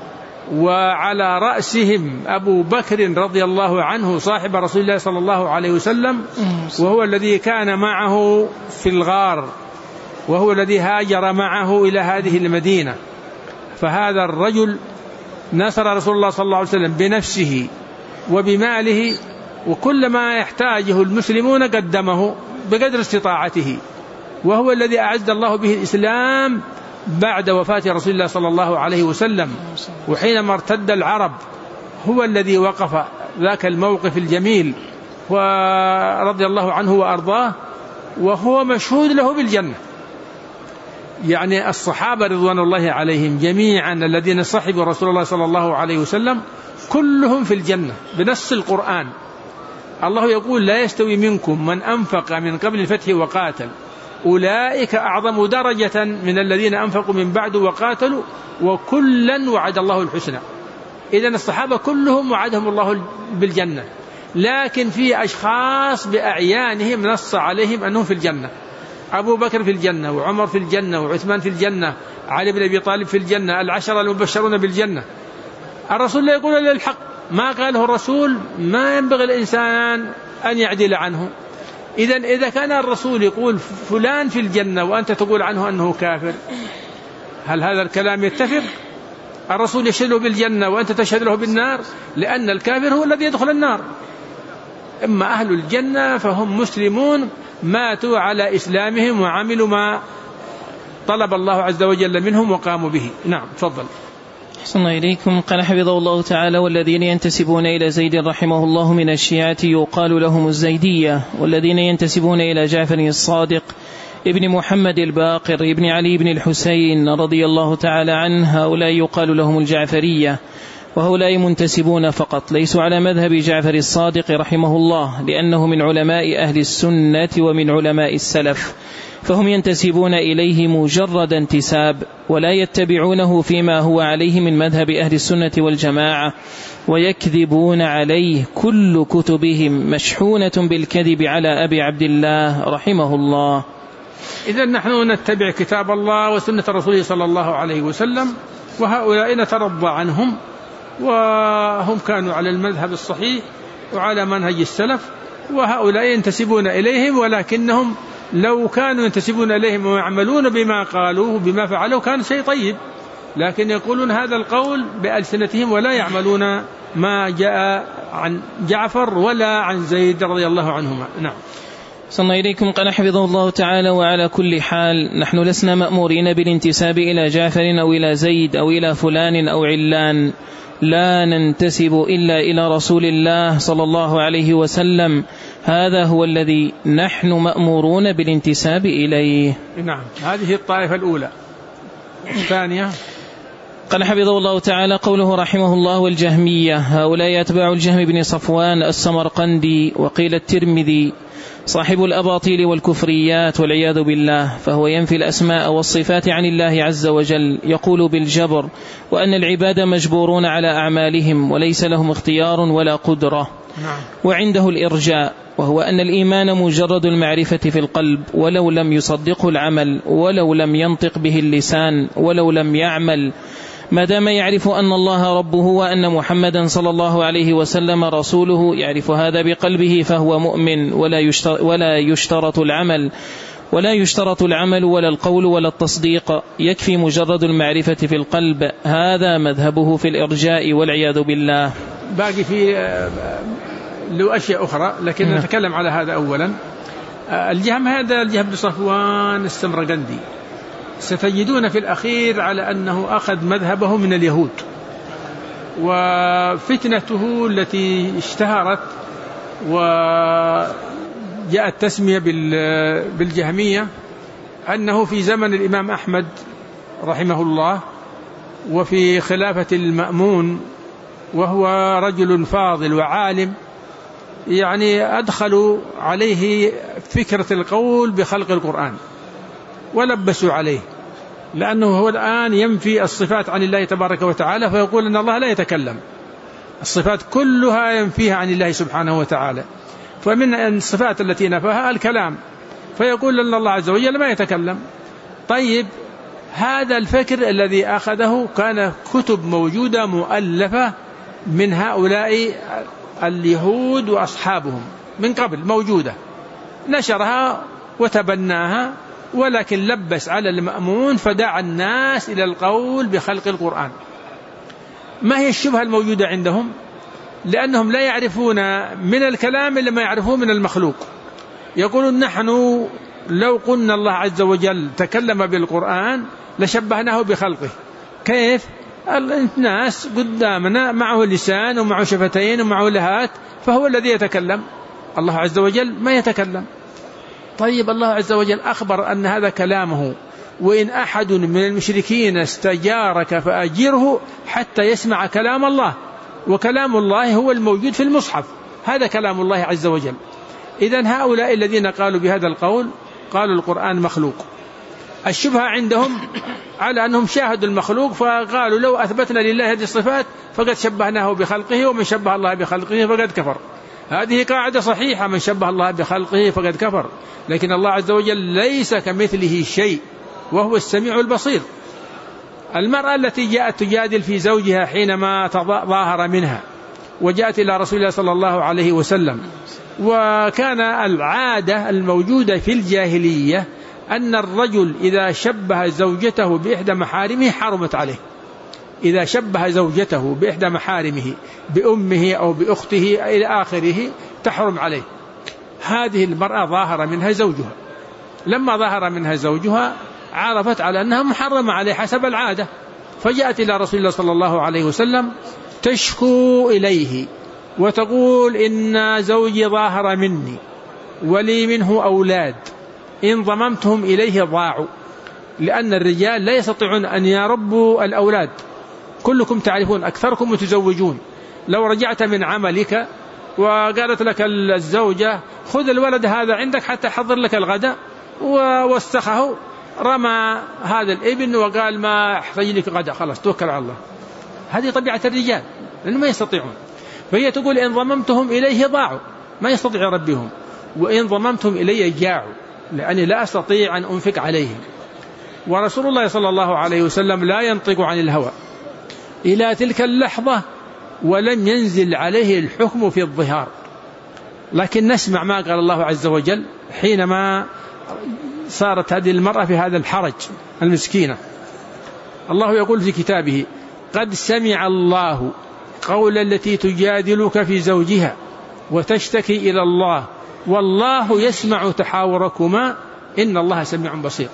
وعلى رأسهم أبو بكر رضي الله عنه صاحب رسول الله صلى الله عليه وسلم، وهو الذي كان معه في الغار، وهو الذي هاجر معه إلى هذه المدينة. فهذا الرجل نصر رسول الله صلى الله عليه وسلم بنفسه وبماله، وكل ما يحتاجه المسلمون قدمه بقدر استطاعته، وهو الذي أعز الله به الإسلام بعد وفاة رسول الله صلى الله عليه وسلم. وحينما ارتد العرب هو الذي وقف ذاك الموقف الجميل ورضي الله عنه وأرضاه، وهو مشهود له بالجنة. يعني الصحابة رضوان الله عليهم جميعا الذين صحبوا رسول الله صلى الله عليه وسلم كلهم في الجنة بنص القرآن. الله يقول لا يستوي منكم من أنفق من قبل الفتح وقاتل أولئك أعظم درجة من الذين أنفقوا من بعد وقاتلوا وكلا وعد الله الحسنى. إذن الصحابة كلهم وعدهم الله بالجنة، لكن في أشخاص بأعيانهم نص عليهم أنهم في الجنة. أبو بكر في الجنة، وعمر في الجنة، وعثمان في الجنة، علي بن أبي طالب في الجنة، العشرة المبشرون بالجنة. الرسول لا يقول إلا الحق، ما قاله الرسول ما ينبغي الإنسان أن يعدل عنه. إذا كان الرسول يقول فلان في الجنة وأنت تقول عنه أنه كافر، هل هذا الكلام يتفق؟ الرسول يشهد له بالجنة وأنت تشهد له بالنار، لأن الكافر هو الذي يدخل النار. أما أهل الجنة فهم مسلمون ماتوا على إسلامهم وعملوا ما طلب الله عز وجل منهم وقاموا به. نعم تفضل. أحسن إليكم. قال حفظه الله تعالى: والذين ينتسبون إلى زيد رحمه الله من الشيعة يقال لهم الزيدية، والذين ينتسبون إلى جعفر الصادق ابن محمد الباقر ابن علي بن الحسين رضي الله تعالى عنه هؤلاء يقال لهم الجعفرية، وهؤلاء منتسبون فقط، ليسوا على مذهب جعفر الصادق رحمه الله، لأنه من علماء أهل السنة ومن علماء السلف، فهم ينتسبون إليه مجرد انتساب، ولا يتبعونه فيما هو عليه من مذهب أهل السنة والجماعة، ويكذبون عليه. كل كتبهم مشحونة بالكذب على أبي عبد الله رحمه الله. إذن نحن نتبع كتاب الله وسنة رسوله صلى الله عليه وسلم، وهؤلاء نترضى عنهم، وهم كانوا على المذهب الصحيح وعلى منهج السلف، وهؤلاء ينتسبون إليهم، ولكنهم لو كانوا ينتسبون إليهم ويعملون بما قالوه بما فعلوا كان شيء طيب، لكن يقولون هذا القول بألسنتهم ولا يعملون ما جاء عن جعفر ولا عن زيد رضي الله عنهما. نعم. صلى إليكم. قال حفظه الله تعالى: وعلى كل حال نحن لسنا مأمورين بالانتساب إلى جعفر أو إلى زيد أو إلى فلان أو علان، لا ننتسب إلا إلى رسول الله صلى الله عليه وسلم، هذا هو الذي نحن مأمورون بالانتساب إليه. نعم، هذه الطائفة الأولى. الثانية قال حفظه الله تعالى: قوله رحمه الله: والجهمية، هؤلاء أتباع الجهم بن صفوان السمرقندي، وقيل الترمذي، صاحب الأباطيل والكفريات والعياذ بالله، فهو ينفي الأسماء والصفات عن الله عز وجل، يقول بالجبر، وأن العباد مجبورون على أعمالهم وليس لهم اختيار ولا قدرة. وعنده الإرجاء، وهو أن الإيمان مجرد المعرفة في القلب، ولو لم يصدقه العمل، ولو لم ينطق به اللسان، ولو لم يعمل، ما دام يعرف أن الله ربه وأن محمدا صلى الله عليه وسلم رسوله، يعرف هذا بقلبه فهو مؤمن، ولا يشترط العمل ولا القول ولا التصديق، يكفي مجرد المعرفة في القلب. هذا مذهبه في الإرجاء والعياذ بالله. باقي في له أشياء أخرى، لكن نتكلم على هذا أولا. الجهم هذا الجهم بن صفوان السمرقندي، ستجدون في الأخير على أنه أخذ مذهبه من اليهود، وفتنته التي اشتهرت وجاءت تسمية بالجهمية أنه في زمن الإمام أحمد رحمه الله وفي خلافة المأمون، وهو رجل فاضل وعالم، يعني أدخلوا عليه فكرة القول بخلق القرآن ولبسوا عليه، لأنه هو الآن ينفي الصفات عن الله تبارك وتعالى، فيقول أن الله لا يتكلم، الصفات كلها ينفيها عن الله سبحانه وتعالى، فمن الصفات التي نفاها الكلام، فيقول أن الله عز وجل ما يتكلم. طيب، هذا الفكر الذي أخذه كان كتب موجودة مؤلفة من هؤلاء اليهود وأصحابهم من قبل موجودة، نشرها وتبناها، ولكن لبس على المأمون فدعا الناس إلى القول بخلق القرآن. ما هي الشبهة الموجودة عندهم؟ لأنهم لا يعرفون من الكلام إلا ما يعرفون من المخلوق. يقولون نحن لو قلنا الله عز وجل تكلم بالقرآن لشبهناه بخلقه. كيف؟ الناس قدامنا معه لسان ومعه شفتين ومعه لهات، فهو الذي يتكلم، الله عز وجل ما يتكلم. طيب، الله عز وجل أخبر أن هذا كلامه، وإن أحد من المشركين استجارك فأجره حتى يسمع كلام الله، وكلام الله هو الموجود في المصحف، هذا كلام الله عز وجل. إذن هؤلاء الذين قالوا بهذا القول قالوا القرآن مخلوق. الشبهة عندهم على أنهم شاهدوا المخلوق فقالوا لو أثبتنا لله هذه الصفات فقد شبهناه بخلقه، ومن شبه الله بخلقه فقد كفر. هذه قاعدة صحيحة، من شبه الله بخلقه فقد كفر، لكن الله عز وجل ليس كمثله شيء وهو السميع البصير. المرأة التي جاءت تجادل في زوجها حينما ظاهر منها وجاءت إلى رسول الله صلى الله عليه وسلم، وكان العادة الموجودة في الجاهلية أن الرجل إذا شبه زوجته بإحدى محارمه حرمت عليه، إذا شبه زوجته بإحدى محارمه بأمه أو بأخته إلى آخره تحرم عليه. هذه المرأة ظاهر منها زوجها، لما ظاهر منها زوجها عرفت على أنها محرمة عليه حسب العادة، فجاءت إلى رسول الله صلى الله عليه وسلم تشكو إليه وتقول إن زوجي ظاهر مني ولي منه أولاد، إن ضممتهم إليه ضاعوا، لأن الرجال لا يستطيعون أن يربوا الأولاد، كلكم تعرفون أكثركم متزوجون. لو رجعت من عملك وقالت لك الزوجة خذ الولد هذا عندك حتى حضر لك الغداء، ووسخه رمى هذا الابن وقال ما أحتاج لك غداء، خلاص توكل على الله. هذه طبيعة الرجال لأنهم ما يستطيعون، فهي تقول إن ضممتهم إليه ضاعوا، ما يستطيع ربهم، وإن ضممتهم إليه جاعوا، لأني لا أستطيع أن أنفق عليهم. ورسول الله صلى الله عليه وسلم لا ينطق عن الهوى إلى تلك اللحظة ولم ينزل عليه الحكم في الظهار، لكن نسمع ما قال الله عز وجل حينما صارت هذه المرأة في هذا الحرج المسكينة. الله يقول في كتابه قد سمع الله قول التي تجادلك في زوجها وتشتكي إلى الله والله يسمع تحاوركما إن الله سميع بصير.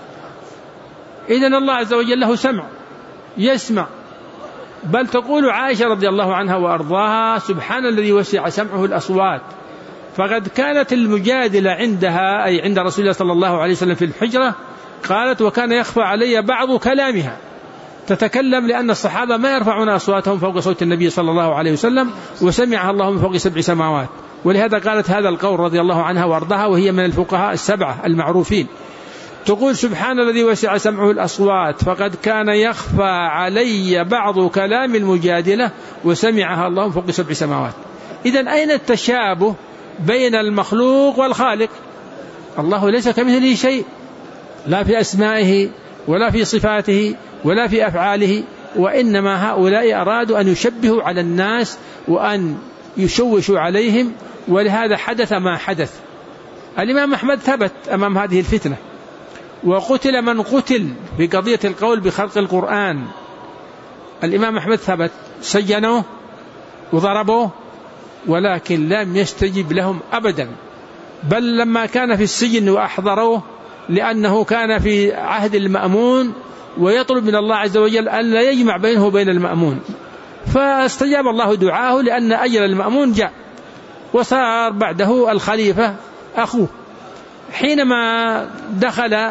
إذن الله عز وجل له سمع يسمع. بل تقول عائشة رضي الله عنها وأرضاها سبحان الذي وسع سمعه الأصوات، فقد كانت المجادلة عندها أي عند رسول الله صلى الله عليه وسلم في الحجرة، قالت وكان يخفى علي بعض كلامها، تتكلم لأن الصحابة ما يرفعون أصواتهم فوق صوت النبي صلى الله عليه وسلم، وسمعها الله من فوق 7 سماوات، ولهذا قالت هذا القول رضي الله عنها وأرضاها، وهي من الفقهاء 7 المعروفين. تقول سبحان الذي وسع سمعه الأصوات فقد كان يخفى علي بعض كلام المجادلة وسمعها الله من فوق 7 سماوات. إذن أين التشابه بين المخلوق والخالق؟ الله ليس كمثله شيء، لا في أسمائه ولا في صفاته ولا في أفعاله، وإنما هؤلاء أرادوا أن يشبهوا على الناس وأن يشوشوا عليهم، ولهذا حدث ما حدث. الإمام أحمد ثبت أمام هذه الفتنة، وقتل من قتل في قضية القول بخلق القرآن. الإمام أحمد ثبت، سجنوه وضربوه ولكن لم يستجب لهم أبدا، بل لما كان في السجن وأحضروه لأنه كان في عهد المأمون ويطلب من الله عز وجل أن لا يجمع بينه وبين المأمون، فاستجاب الله دعاه لأن أجل المأمون جاء، وصار بعده الخليفة أخوه. حينما دخل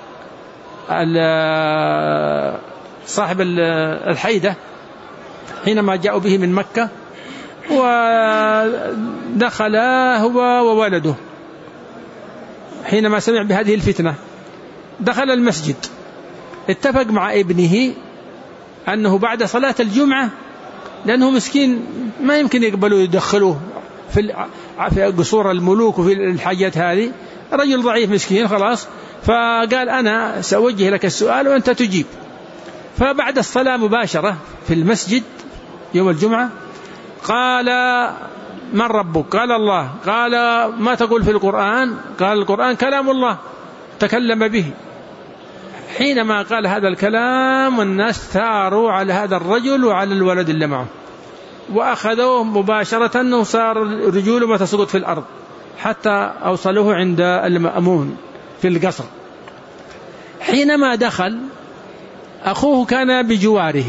صاحب الحيدة حينما جاءوا به من مكة، ودخل هو وولده، حينما سمع بهذه الفتنة دخل المسجد، اتفق مع ابنه أنه بعد صلاة الجمعة، لأنه مسكين ما يمكن يقبلوا يدخلوه في قصور الملوك وفي الحاجات هذه، رجل ضعيف مسكين خلاص، فقال أنا سأوجه لك السؤال وأنت تجيب. فبعد الصلاة مباشرة في المسجد يوم الجمعة قال من ربك؟ قال الله. قال ما تقول في القرآن؟ قال القرآن كلام الله تكلم به. حينما قال هذا الكلام والناس ثاروا على هذا الرجل وعلى الولد اللي معه، وأخذوه مباشرة وصار رجوله ما تسقط في الأرض حتى أوصلوه عند المأمون في القصر. حينما دخل أخوه كان بجواره،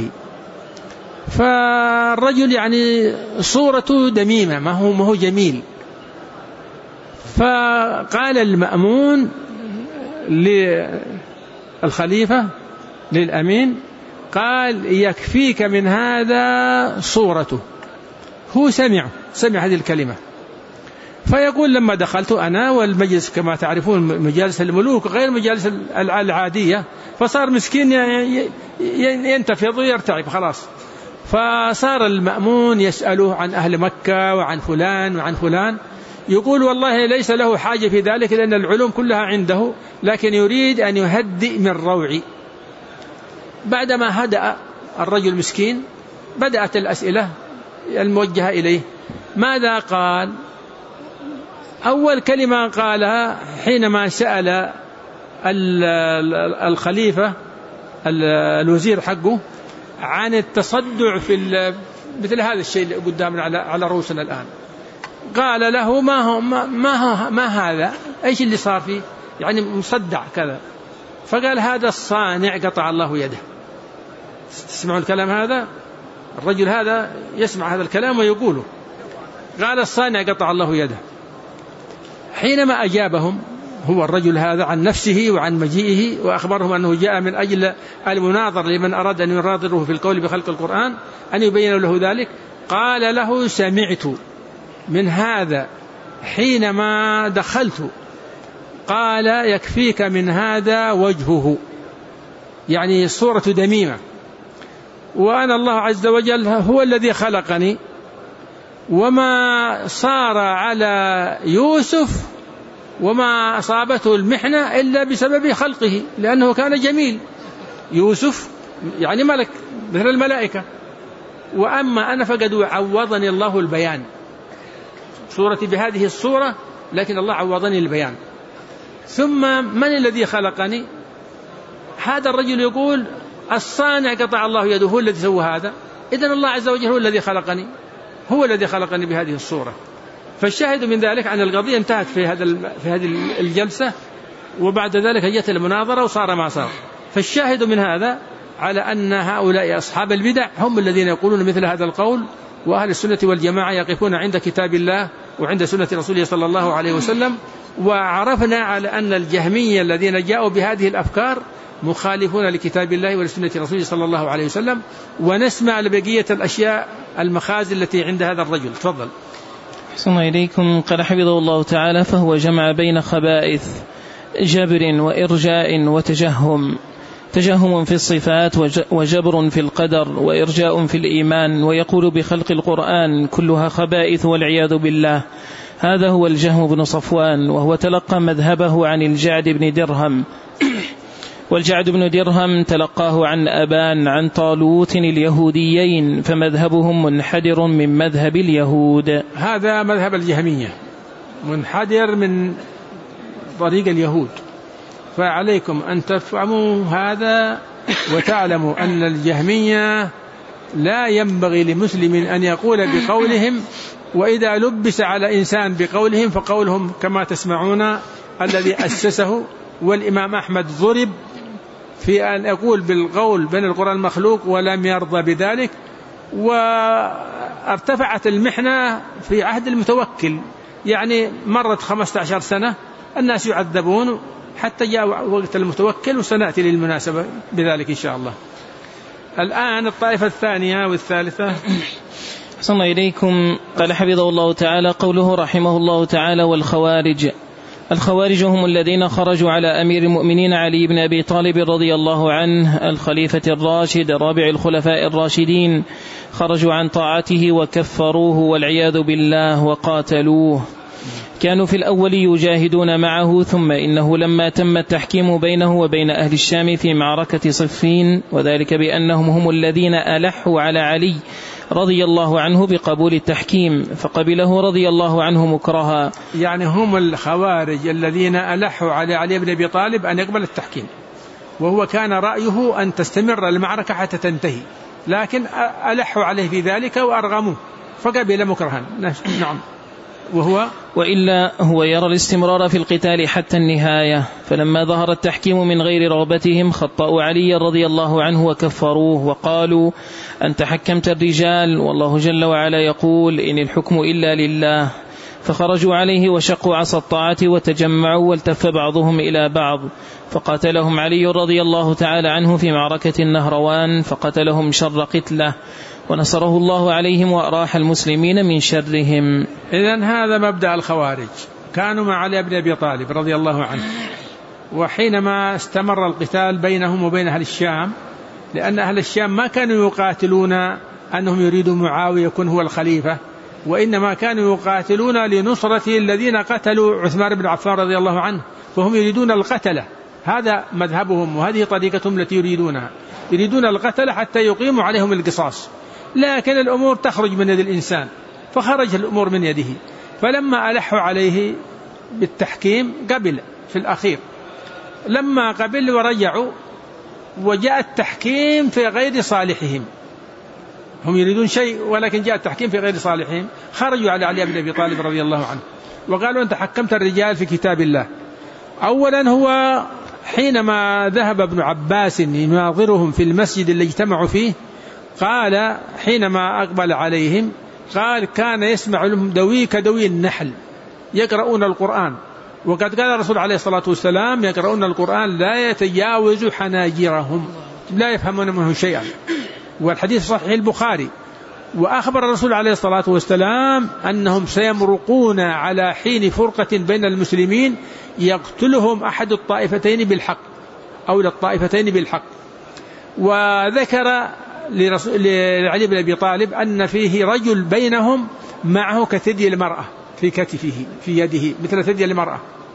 فالرجل يعني صورته دميمة، ما هو جميل، فقال المأمون للخليفة للأمين قال يكفيك من هذا صورته. هو سمع هذه الكلمة، فيقول لما دخلت أنا والمجلس كما تعرفون مجالس الملوك غير مجالس العادية، فصار مسكين ينتفض ويرتعب خلاص، فصار المأمون يسأله عن أهل مكة وعن فلان وعن فلان، يقول والله ليس له حاجة في ذلك لأن العلوم كلها عنده، لكن يريد أن يهدئ من روعي. بعدما هدأ الرجل مسكين بدأت الأسئلة الموجهة إليه. ماذا قال؟ أول كلمة قالها حينما سأل الخليفة الوزير حقه عن التصدع في مثل هذا الشيء اللي قدامنا على رؤوسنا الآن، قال له ما هذا؟ ايش اللي صار فيه؟ يعني مصدع كذا. فقال هذا الصانع قطع الله يده. تسمعوا الكلام هذا؟ الرجل هذا يسمع هذا الكلام ويقوله، قال الصانع قطع الله يده. حينما أجابهم هو الرجل هذا عن نفسه وعن مجيئه وأخبرهم أنه جاء من أجل المناظر لمن أراد أن يناظره في القول بخلق القرآن أن يبين له ذلك، قال له سمعت من هذا حينما دخلت، قال يكفيك من هذا وجهه، يعني صورة دميمة، وأنا الله عز وجل هو الذي خلقني، وما صار على يوسف وما أصابته المحنة إلا بسبب خلقه، لأنه كان جميل. يوسف يعني ملك مثل الملائكة، وأما أنا فقد عوضني الله البيان، صورتي بهذه الصورة لكن الله عوضني البيان. ثم من الذي خلقني؟ هذا الرجل يقول الصانع قطع الله يده، هو الذي سوى هذا، إذن الله عز وجل هو الذي خلقني، هو الذي خلقني بهذه الصورة. فالشاهد من ذلك أن القضية انتهت في هذه الجلسة، وبعد ذلك جاءت المناظرة وصار ما صار. فالشاهد من هذا على أن هؤلاء أصحاب البدع هم الذين يقولون مثل هذا القول، وأهل السنة والجماعة يقفون عند كتاب الله وعند سنة رسوله صلى الله عليه وسلم. وعرفنا على أن الجهمية الذين جاءوا بهذه الأفكار مخالفون لكتاب الله ولسنة رسوله صلى الله عليه وسلم. ونسمع لبقية الأشياء المخازن التي عند هذا الرجل. تفضل. أحسن إليكم. قال حفظه الله تعالى: فهو جمع بين خبائث جبر وإرجاء وتجهم، تجهم في الصفات وجبر في القدر وإرجاء في الإيمان، ويقول بخلق القرآن كلها خبائث والعياذ بالله. هذا هو الجهم بن صفوان، وهو تلقى مذهبه عن الجعد بن درهم، والجعد بن درهم تلقاه عن أبان عن طالوت اليهوديين، فمذهبهم منحدر من مذهب اليهود. هذا مذهب الجهمية، منحدر من طريق اليهود. فعليكم أن تفهموا هذا وتعلموا أن الجهمية لا ينبغي لمسلم أن يقول بقولهم وإذا لبس على إنسان بقولهم فقولهم كما تسمعون الذي أسسه. والإمام أحمد ضرب في أن يقول بالقول بين القرآن المخلوق ولم يرضى بذلك. وارتفعت المحنة في عهد المتوكل، يعني مرت 15 سنة الناس يعذبون حتى جاء وقت المتوكل، وسنأتي للمناسبة بذلك إن شاء الله. الآن الطائفة الثانية والثالثة. صلى إليكم. قال حفظه الله تعالى قوله رحمه الله تعالى: والخوارج. الخوارج هم الذين خرجوا على أمير المؤمنين علي بن أبي طالب رضي الله عنه الخليفة الراشد رابع الخلفاء الراشدين، خرجوا عن طاعته وكفروه والعياذ بالله وقاتلوه. كانوا في الأول يجاهدون معه، ثم إنه لما تم التحكيم بينه وبين أهل الشام في معركة صفين، وذلك بأنهم هم الذين ألحوا على علي رضي الله عنه بقبول التحكيم، فقبله رضي الله عنه مكرها. يعني هم الخوارج الذين ألحوا على علي بن أبي طالب أن يقبل التحكيم، وهو كان رأيه أن تستمر المعركة حتى تنتهي، لكن ألحوا عليه في ذلك وأرغموه فقبل مكرها. نعم. وإلا هو يرى الاستمرار في القتال حتى النهاية. فلما ظهر التحكيم من غير رغبتهم خطأوا علي رضي الله عنه وكفروه، وقالوا: أنت حكمت الرجال والله جل وعلا يقول: إن الحكم إلا لله. فخرجوا عليه وشقوا عصا الطاعة وتجمعوا والتف بعضهم إلى بعض، فقاتلهم علي رضي الله تعالى عنه في معركة النهروان، فقتلهم شر قتله، ونصره الله عليهم وأراح المسلمين من شرهم. إذن هذا مبدأ الخوارج، كانوا مع علي بن أبي طالب رضي الله عنه. وحينما استمر القتال بينهم وبين أهل الشام، لأن أهل الشام ما كانوا يقاتلون أنهم يريدوا معاوية يكون هو الخليفة، وإنما كانوا يقاتلون لنصرة الذين قتلوا عثمان بن عفان رضي الله عنه، فهم يريدون القتلة، هذا مذهبهم وهذه طريقتهم التي يريدونها، يريدون القتلة حتى يقيموا عليهم القصاص. لكن الأمور تخرج من يد الإنسان، فخرج الأمور من يده، فلما ألحوا عليه بالتحكيم قبل في الأخير. لما قبل ورجعوا وجاء التحكيم في غير صالحهم، هم يريدون شيء ولكن جاء التحكيم في غير صالحهم، خرجوا على علي بن أبي طالب رضي الله عنه وقالوا: أنت حكمت الرجال في كتاب الله. أولا هو حينما ذهب ابن عباس يناظرهم في المسجد الذي اجتمعوا فيه، قال حينما أقبل عليهم قال: كان يسمع لهم دوي كدوي النحل يقرؤون القرآن، وقد قال الرسول عليه الصلاة والسلام: يقرؤون القرآن لا يتجاوز حناجرهم، لا يفهمون منه شيئا، والحديث صحيح البخاري. وأخبر الرسول عليه الصلاة والسلام أنهم سيمرقون على حين فرقة بين المسلمين يقتلهم أحد الطائفتين بالحق أو للطائفتين بالحق. وذكر لعلي بن أبي طالب أن فيه رجل بينهم معه كثدي المرأة في كتفه في يده مثل ثدي المرأة.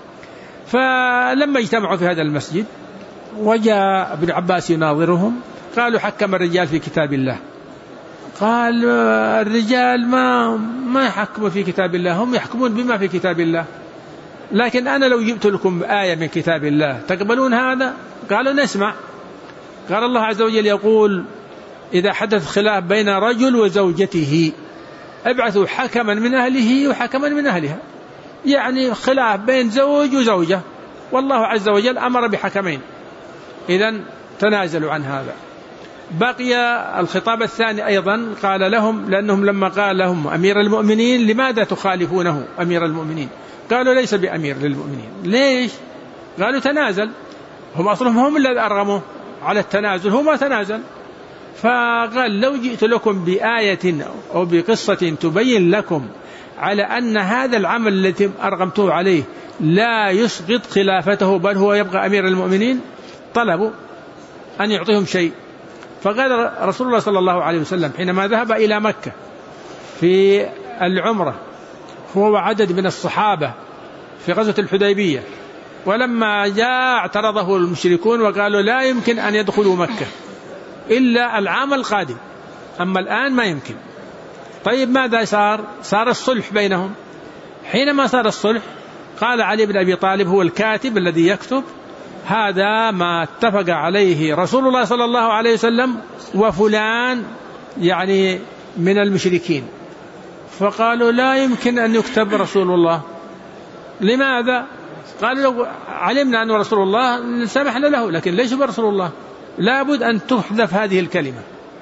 فلما اجتمعوا في هذا المسجد وجاء ابن عباس يناظرهم، قالوا: حكم الرجال في كتاب الله. قال: الرجال ما يحكموا في كتاب الله، هم يحكمون بما في كتاب الله، لكن أنا لو جبت لكم آية من كتاب الله تقبلون هذا؟ قالوا: نسمع. قال الله عز وجل يقول: إذا حدث خلاف بين رجل وزوجته ابعثوا حكما من أهله وحكما من أهلها، يعني خلاف بين زوج وزوجة، والله عز وجل أمر بحكمين، إذن تنازلوا عن هذا. بقي الخطاب الثاني أيضا، قال لهم، لأنهم لما قال لهم أمير المؤمنين لماذا تخالفونه أمير المؤمنين؟ قالوا: ليس بأمير للمؤمنين. ليش؟ قالوا: تنازل. هم أصلهم هم الذين أرغموا على التنازل، هو ما تنازل. فقال: لو جئت لكم بآية أو بقصة تبين لكم على أن هذا العمل الذي أرغمتوه عليه لا يسقط خلافته بل هو يبقى أمير المؤمنين، طلبوا أن يعطيهم شيء. فقال رسول الله صلى الله عليه وسلم حينما ذهب إلى مكة في العمرة هو وعدد من الصحابة في غزوة الحديبية، ولما جاء اعترضه المشركون وقالوا: لا يمكن أن يدخلوا مكة إلا العام القادم، أما الآن ما يمكن. طيب ماذا صار؟ صار الصلح بينهم. حينما صار الصلح قال علي بن أبي طالب هو الكاتب الذي يكتب: هذا ما اتفق عليه رسول الله صلى الله عليه وسلم وفلان يعني من المشركين. فقالوا لا يمكن أن يكتب رسول الله. لماذا؟ قالوا لو علمنا أنه رسول الله سمحنا له، لكن ليس برسول الله، لابد أن تحذف هذه الكلمة.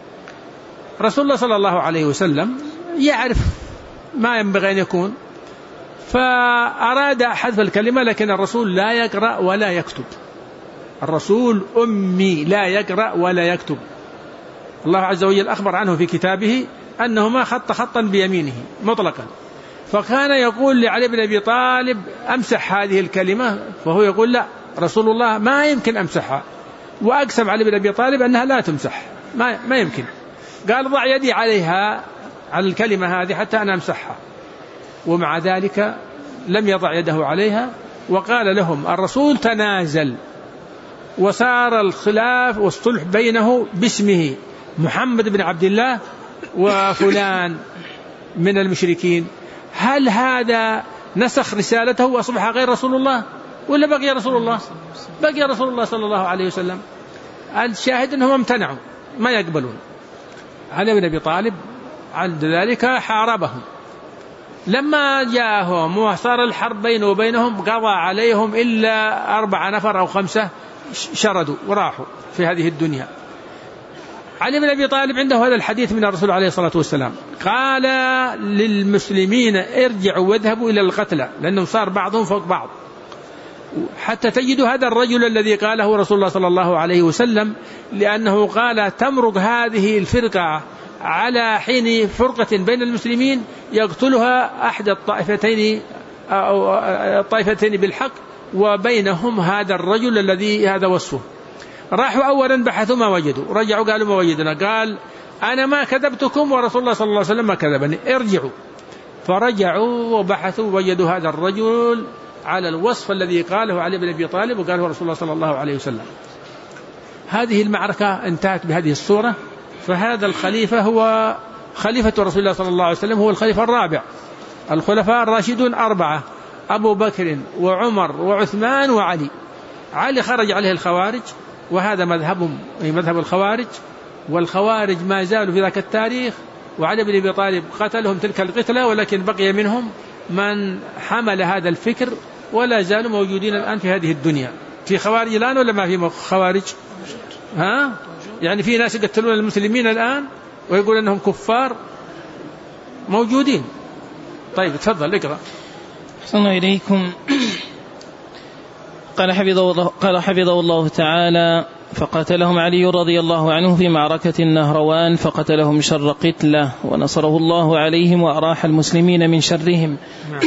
رسول الله صلى الله عليه وسلم يعرف ما ينبغي أن يكون، فأراد حذف الكلمة، لكن الرسول لا يقرأ ولا يكتب. الرسول أمي لا يقرأ ولا يكتب. الله عز وجل أخبر عنه في كتابه أنه ما خط خطا بيمينه مطلقا، فكان يقول لعلي بن أبي طالب أمسح هذه الكلمة، فهو يقول لا، رسول الله ما يمكن أمسحها، وأقسم علي بن أبي طالب أنها لا تمسح، ما يمكن. قال ضع يدي عليها، على الكلمة هذه، حتى أنا أمسحها. ومع ذلك لم يضع يده عليها، وقال لهم الرسول تنازل، وصار الخلاف والصلح بينه باسمه، محمد بن عبد الله وفلان من المشركين. هل هذا نسخ رسالته وأصبح غير رسول الله، ولا بقي رسول الله؟ بقي رسول الله صلى الله عليه وسلم. الشاهد أنهم امتنعوا، ما يقبلون. علي بن أبي طالب عند ذلك حاربهم، لما جاءهم وصار الحرب بينه وبينهم قضى عليهم إلا 4 نفر أو 5 شردوا وراحوا في هذه الدنيا. علي بن أبي طالب عنده هذا الحديث من الرسول عليه الصلاة والسلام، قال للمسلمين ارجعوا واذهبوا إلى القتلى، لأنهم صار بعضهم فوق بعض، حتى تجدوا هذا الرجل الذي قاله رسول الله صلى الله عليه وسلم، لأنه قال تمرق هذه الفرقة على حين فرقة بين المسلمين يقتلها أحد الطائفتين أو الطائفتين بالحق، وبينهم هذا الرجل الذي هذا وصفه. راحوا أولا بحثوا ما وجدوا، رجعوا قالوا ما وجدنا، قال أنا ما كذبتكم ورسول الله صلى الله عليه وسلم ما كذبني، ارجعوا. فرجعوا وبحثوا وجدوا هذا الرجل على الوصف الذي قاله علي بن أبي طالب وقاله رسول الله صلى الله عليه وسلم. هذه المعركة انتهت بهذه الصورة. فهذا الخليفة هو خليفة رسول الله صلى الله عليه وسلم، هو الخليفة الرابع. الخلفاء الراشدون 4، أبو بكر وعمر وعثمان وعلي. علي خرج عليه الخوارج، وهذا مذهبهم مذهب الخوارج، والخوارج ما زالوا في ذاك التاريخ، وعلي بن أبي طالب قتلهم تلك القتلة، ولكن بقي منهم من حمل هذا الفكر ولا زالوا موجودين الآن في هذه الدنيا. في خوارج الآن ولا ما في خوارج؟ يعني في ناس يقتلون المسلمين الآن ويقول أنهم كفار، موجودين. طيب تفضل اقرأ. أحسن إليكم. قال حفظه الله تعالى: فقتلهم علي رضي الله عنه في معركة النهروان، فقتلهم شر قتله، ونصره الله عليهم وأراح المسلمين من شرهم.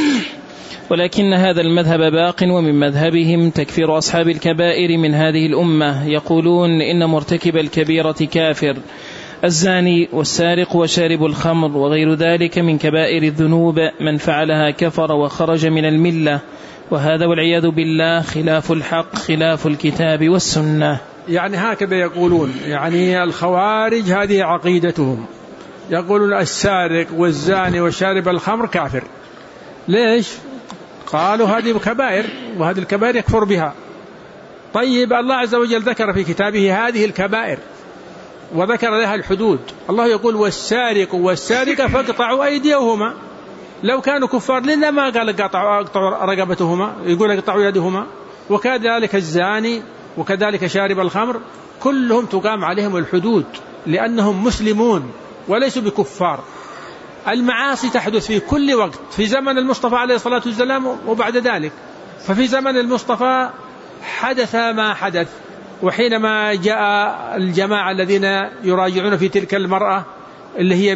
ولكن هذا المذهب باق، ومن مذهبهم تكفير أصحاب الكبائر من هذه الأمة، يقولون إن مرتكب الكبيرة كافر، الزاني والسارق وشارب الخمر وغير ذلك من كبائر الذنوب، من فعلها كفر وخرج من الملة، وهذا والعياذ بالله خلاف الحق، خلاف الكتاب والسنة. يعني هكذا يقولون، يعني الخوارج هذه عقيدتهم، يقولون السارق والزاني وشارب الخمر كافر. ليش؟ قالوا هذه كبائر، وهذه الكبائر يكفر بها. طيب الله عز وجل ذكر في كتابه هذه الكبائر وذكر لها الحدود. الله يقول والسارق والسارقة فاقطعوا أيديهما. لو كانوا كفار لنا ما قال اقطعوا رقبتهما، يقول اقطعوا يدهما. وكذلك الزاني وكذلك شارب الخمر كلهم تقام عليهم الحدود، لأنهم مسلمون وليسوا بكفار. المعاصي تحدث في كل وقت، في زمن المصطفى عليه الصلاة والسلام وبعد ذلك. ففي زمن المصطفى حدث ما حدث، وحينما جاء الجماعة الذين يراجعون في تلك المرأة اللي هي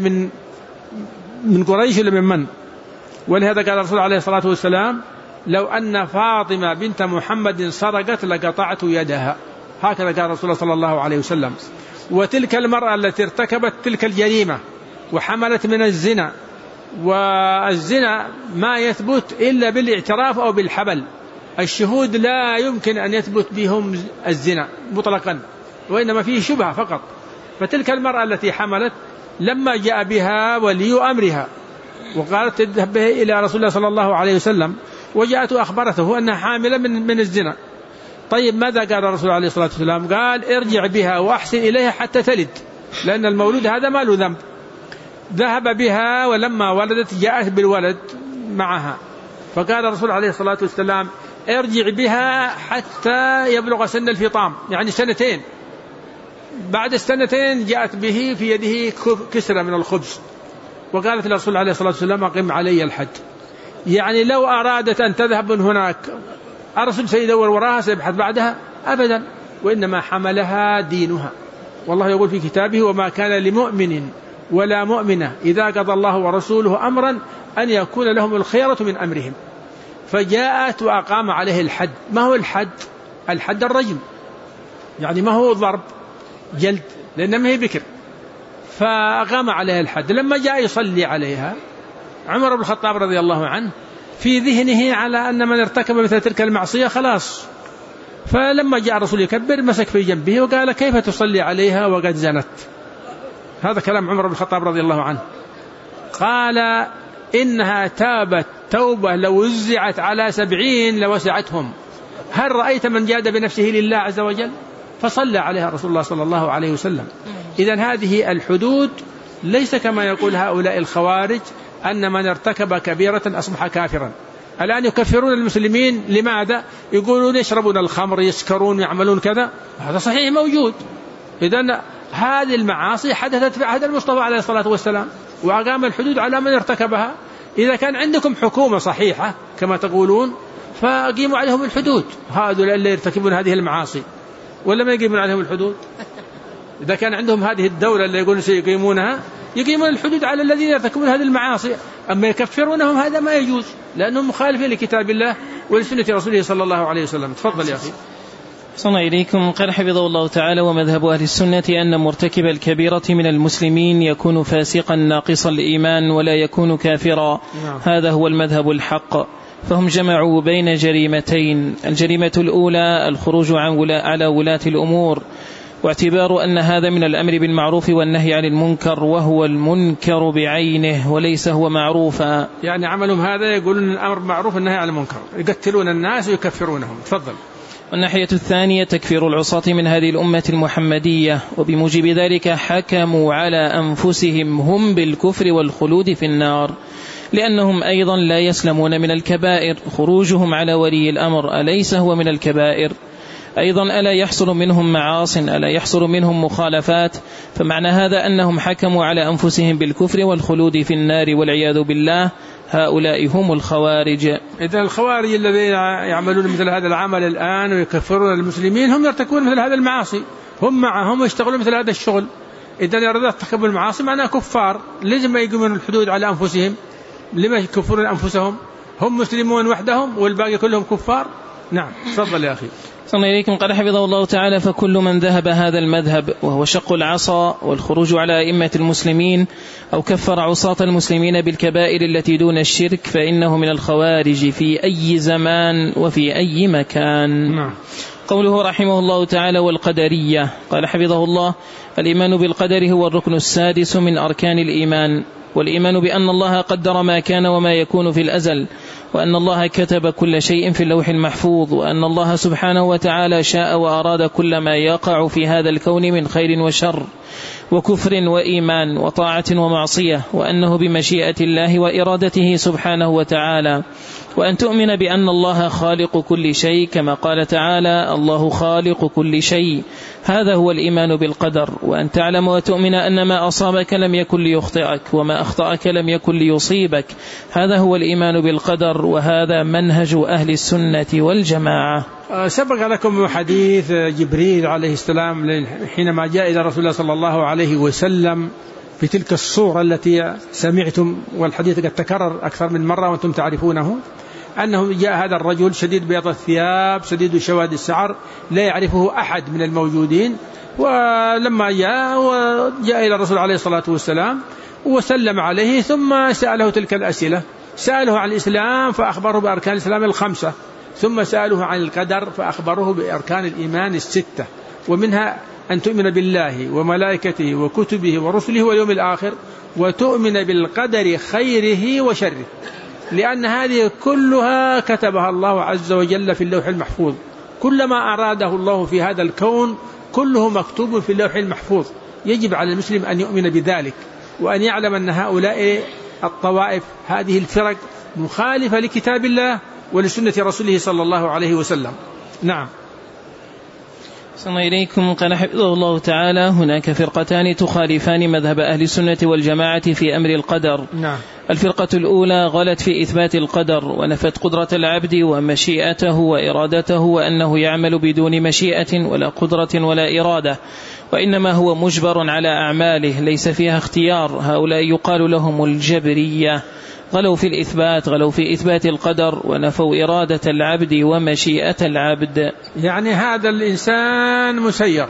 من قريش ولا من؟ ولهذا قال الرسول عليه الصلاة والسلام: لو أن فاطمة بنت محمد سرقت لقطعت يدها. هكذا قال الرسول صلى الله عليه وسلم. وتلك المرأة التي ارتكبت تلك الجريمة وحملت من الزنا، والزنا ما يثبت إلا بالاعتراف أو بالحبل، الشهود لا يمكن أن يثبت بهم الزنا مطلقا، وإنما فيه شبهة فقط. فتلك المرأة التي حملت لما جاء بها ولي أمرها وقالت تذهب به إلى رسول الله صلى الله عليه وسلم، وجاءت أخبرته أنها حاملة من الزنا. طيب ماذا قال الرسول عليه الصلاة والسلام؟ قال ارجع بها وأحسن إليها حتى تلد، لأن المولود هذا ما له ذنب. ذهب بها ولما ولدت جاءت بالولد معها، فقال الرسول عليه الصلاة والسلام ارجع بها حتى يبلغ سن الفطام، يعني 2 بعد 2 جاءت به في يده كسرة من الخبز، وقالت للرسول عليه الصلاة والسلام أقم علي الحد. يعني لو أرادت أن تذهب من هناك الرسول سيدور وراها سيبحث بعدها؟ أبدا، وإنما حملها دينها. والله يقول في كتابه وما كان لمؤمن ولا مؤمنة إذا قضى الله ورسوله أمرا أن يكون لهم الخيرة من أمرهم. فجاءت وأقام عليه الحد. ما هو الحد؟ الحد الرجم، يعني ما هو ضرب جلد لأنه ما هي بكر، فأقام عليها الحد. لما جاء يصلي عليها عمر بن الخطاب رضي الله عنه في ذهنه على أن من ارتكب مثل تلك المعصية خلاص، فلما جاء الرسول يكبر مسك في جنبه وقال كيف تصلي عليها وقد زنت؟ هذا كلام عمر بن الخطاب رضي الله عنه. قال إنها تابت توبة لو وزعت على 70 لوسعتهم. هل رأيت من جاد بنفسه لله عز وجل؟ فصلى عليها رسول الله صلى الله عليه وسلم. إذن هذه الحدود ليس كما يقول هؤلاء الخوارج أن من ارتكب كبيرة أصبح كافرا. الآن يكفرون المسلمين. لماذا؟ يقولون يشربون الخمر، يسكرون، يعملون كذا. هذا صحيح موجود. إذن هذه المعاصي حدثت في عهد المصطفى عليه الصلاة والسلام، وأقام الحدود على من ارتكبها. إذا كان عندكم حكومة صحيحة كما تقولون فأقيموا عليهم الحدود، هؤلاء اللي يرتكبون هذه المعاصي، ولا ما يقيمون عليهم الحدود؟ إذا كان عندهم هذه الدولة اللي يقولون سيقيمونها، يقيمون الحدود على الذين يرتكبون هذه المعاصي. أما يكفرونهم هذا ما يجوز، لأنهم مخالفين لكتاب الله ولسنة رسوله صلى الله عليه وسلم. تفضل يا أخي. صلى إليكم. قال حفظه الله تعالى ومذهب أهل السنة أن مرتكب الكبيرة من المسلمين يكون فاسقا ناقص الإيمان ولا يكون كافرا. هذا هو المذهب الحق. فهم جمعوا بين جريمتين: الجريمة الأولى الخروج على ولاة الأمور، واعتبار أن هذا من الأمر بالمعروف والنهي عن المنكر، وهو المنكر بعينه وليس هو معروفا. يعني عملهم هذا يقولون الأمر معروف والنهي عن المنكر، يقتلون الناس ويكفرونهم. تفضل. والناحية الثانية تكفير العصاة من هذه الأمة المحمدية، وبموجب ذلك حكموا على أنفسهم هم بالكفر والخلود في النار، لأنهم أيضا لا يسلمون من الكبائر. خروجهم على ولي الأمر أليس هو من الكبائر؟ أيضا ألا يحصل منهم معاصٍ؟ ألا يحصل منهم مخالفات؟ فمعنى هذا أنهم حكموا على أنفسهم بالكفر والخلود في النار والعياذ بالله. هؤلاء هم الخوارج. إذا الخوارج الذين يعملون مثل هذا العمل الآن ويكفرون المسلمين هم يرتكبون مثل هذا المعاصي، هم معهم يشتغلون مثل هذا الشغل. إذا يريدون يرتكبون المعاصي معناه كفار، لازم يقيمون الحدود على أنفسهم. لما يكفرون أنفسهم؟ هم مسلمون وحدهم والباقي كلهم كفار. نعم. تفضل يا أخي. صلى إليكم. قال حفظه الله تعالى: فكل من ذهب هذا المذهب وهو شق العصا والخروج على أئمة المسلمين أو كفر عصاة المسلمين بالكبائر التي دون الشرك فإنه من الخوارج في أي زمان وفي أي مكان. نعم. قوله رحمه الله تعالى: والقدرية. قال حفظه الله: الإيمان بالقدر هو الركن السادس من أركان الإيمان، والإيمان بأن الله قدر ما كان وما يكون في الأزل، وأن الله كتب كل شيء في اللوح المحفوظ، وأن الله سبحانه وتعالى شاء وأراد كل ما يقع في هذا الكون من خير وشر وكفر وإيمان وطاعة ومعصية، وأنه بمشيئة الله وإرادته سبحانه وتعالى، وأن تؤمن بأن الله خالق كل شيء كما قال تعالى: الله خالق كل شيء. هذا هو الإيمان بالقدر. وأن تعلم وتؤمن أن ما أصابك لم يكن ليخطئك وما أخطأك لم يكن ليصيبك. هذا هو الإيمان بالقدر، وهذا منهج أهل السنة والجماعة. سبق لكم حديث جبريل عليه السلام حينما جاء إلى رسول الله صلى الله عليه وسلم بتلك الصورة التي سمعتم، والحديث قد تكرر أكثر من مرة وأنتم تعرفونه، أنه جاء هذا الرجل شديد بياض الثياب شديد شواد الشعر لا يعرفه أحد من الموجودين، ولما جاء إلى الرسول عليه الصلاة والسلام وسلم عليه ثم سأله تلك الأسئلة. سأله عن الإسلام فأخبره بأركان الإسلام 5، ثم سأله عن القدر فأخبره بأركان الإيمان 6، ومنها أن تؤمن بالله وملائكته وكتبه ورسله واليوم الآخر، وتؤمن بالقدر خيره وشره، لأن هذه كلها كتبها الله عز وجل في اللوح المحفوظ. كل ما أراده الله في هذا الكون كله مكتوب في اللوح المحفوظ، يجب على المسلم أن يؤمن بذلك وأن يعلم أن هؤلاء الطوائف هذه الفرق مخالفة لكتاب الله ولسنة رسوله صلى الله عليه وسلم. نعم. صلى إليكم. قال حفظه الله تعالى: هناك فرقتان تخالفان مذهب أهل السنة والجماعة في أمر القدر. نعم. الفرقة الأولى غلت في إثبات القدر ونفت قدرة العبد ومشيئته وإرادته، وأنه يعمل بدون مشيئة ولا قدرة ولا إرادة، وإنما هو مجبر على أعماله ليس فيها اختيار. هؤلاء يقال لهم الجبرية. غلوا في الإثبات، غلوا في إثبات القدر ونفوا إرادة العبد ومشيئة العبد. يعني هذا الإنسان مسير،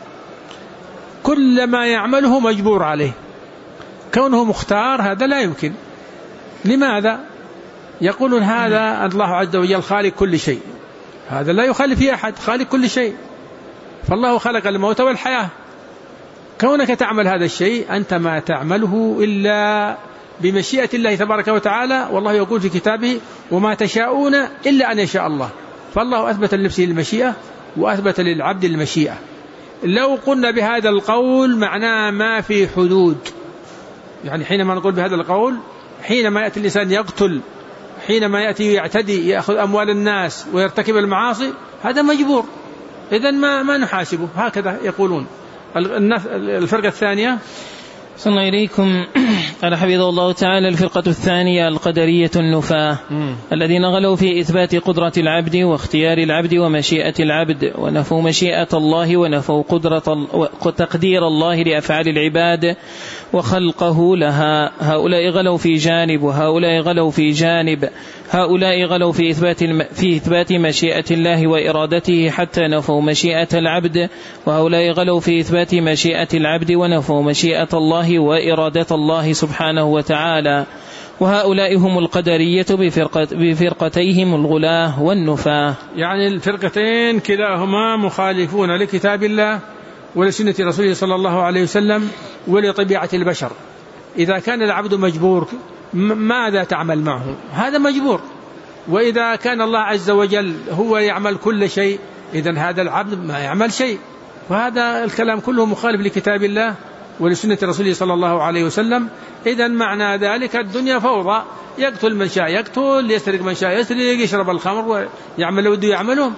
كل ما يعمله مجبور عليه، كونه مختار هذا لا يمكن. لماذا؟ يقولون هذا الله عز وجل خالق كل شيء، هذا لا يخالف فيه أحد، خالق كل شيء، فالله خلق الموت والحياة. كونك تعمل هذا الشيء أنت ما تعمله إلا بمشيئة الله تبارك وتعالى، والله يقول في كتابه: وما تشاءون إلا أن يشاء الله. فالله أثبت لنفسه المشيئة وأثبت للعبد المشيئة. لو قلنا بهذا القول معناه ما في حدود، يعني حينما نقول بهذا القول حينما يأتي الإنسان يقتل، حينما يأتي يعتدي يأخذ أموال الناس ويرتكب المعاصي، هذا مجبور، إذن ما نحاسبه. هكذا يقولون. الفرقة الثانية صلى إليكم. قال حفظه الله تعالى: الفرقة الثانية القدرية النفاة الذين غلوا في إثبات قدرة العبد واختيار العبد ومشيئة العبد، ونفوا مشيئة الله ونفوا تقدير الله لأفعال العباد وخلقه لها. هؤلاء غلوا في جانب وهؤلاء غلوا في جانب. هؤلاء غلوا في إثبات مشيئة الله وإرادته حتى نفوا مشيئة العبد، وهؤلاء غلوا في إثبات مشيئة العبد ونفوا مشيئة الله وإرادة الله سبحانه وتعالى. وهؤلاء هم القدرية بفرقتيهم الغلاة والنفاة. يعني الفرقتين كلاهما مخالفون لكتاب الله ولسنة رسوله صلى الله عليه وسلم ولطبيعة البشر. إذا كان العبد مجبور ماذا تعمل معه؟ هذا مجبور. وإذا كان الله عز وجل هو يعمل كل شيء، إذن هذا العبد ما يعمل شيء. وهذا الكلام كله مخالف لكتاب الله ولسنة رسوله صلى الله عليه وسلم. إذن معنى ذلك الدنيا فوضى، يقتل من شاء يقتل، يسرق من شاء يسرق، يشرب الخمر ويعمل لو بده يعمله،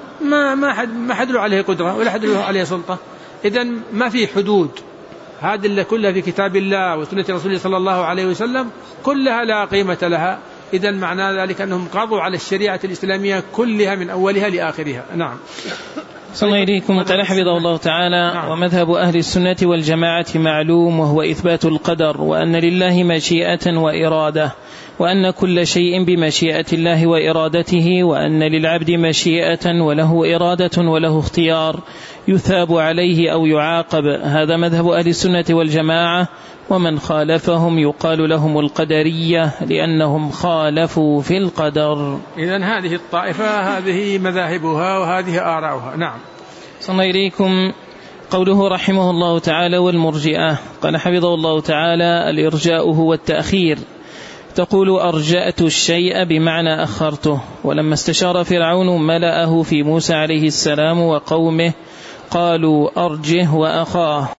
ما حد له عليه قدرة ولا حد له عليه سلطة. إذن ما في حدود. هذه اللي كلها في كتاب الله وسنة رسوله صلى الله عليه وسلم كلها لا قيمة لها. إذن معنى ذلك أنهم قضوا على الشريعة الإسلامية كلها من أولها لآخرها. نعم. صلى الله إليكم. قال حفظه الله تعالى: نعم. ومذهب أهل السنة والجماعة معلوم، وهو إثبات القدر، وأن لله مشيئة وإرادة، وأن كل شيء بمشيئة الله وإرادته، وأن للعبد مشيئة وله إرادة وله اختيار يثاب عليه أو يعاقب. هذا مذهب أهل السنة والجماعة، ومن خالفهم يقال لهم القدرية لأنهم خالفوا في القدر. إذن هذه الطائفة هذه مذاهبها وهذه آراؤها. نعم. صلى إليكم. قوله رحمه الله تعالى: والمرجئة. قال حفظه الله تعالى: الإرجاء هو التأخير. تقول أرجأت الشيء بمعنى أخرته. ولما استشار فرعون ملأه في موسى عليه السلام وقومه قالوا أرجه وأخاه.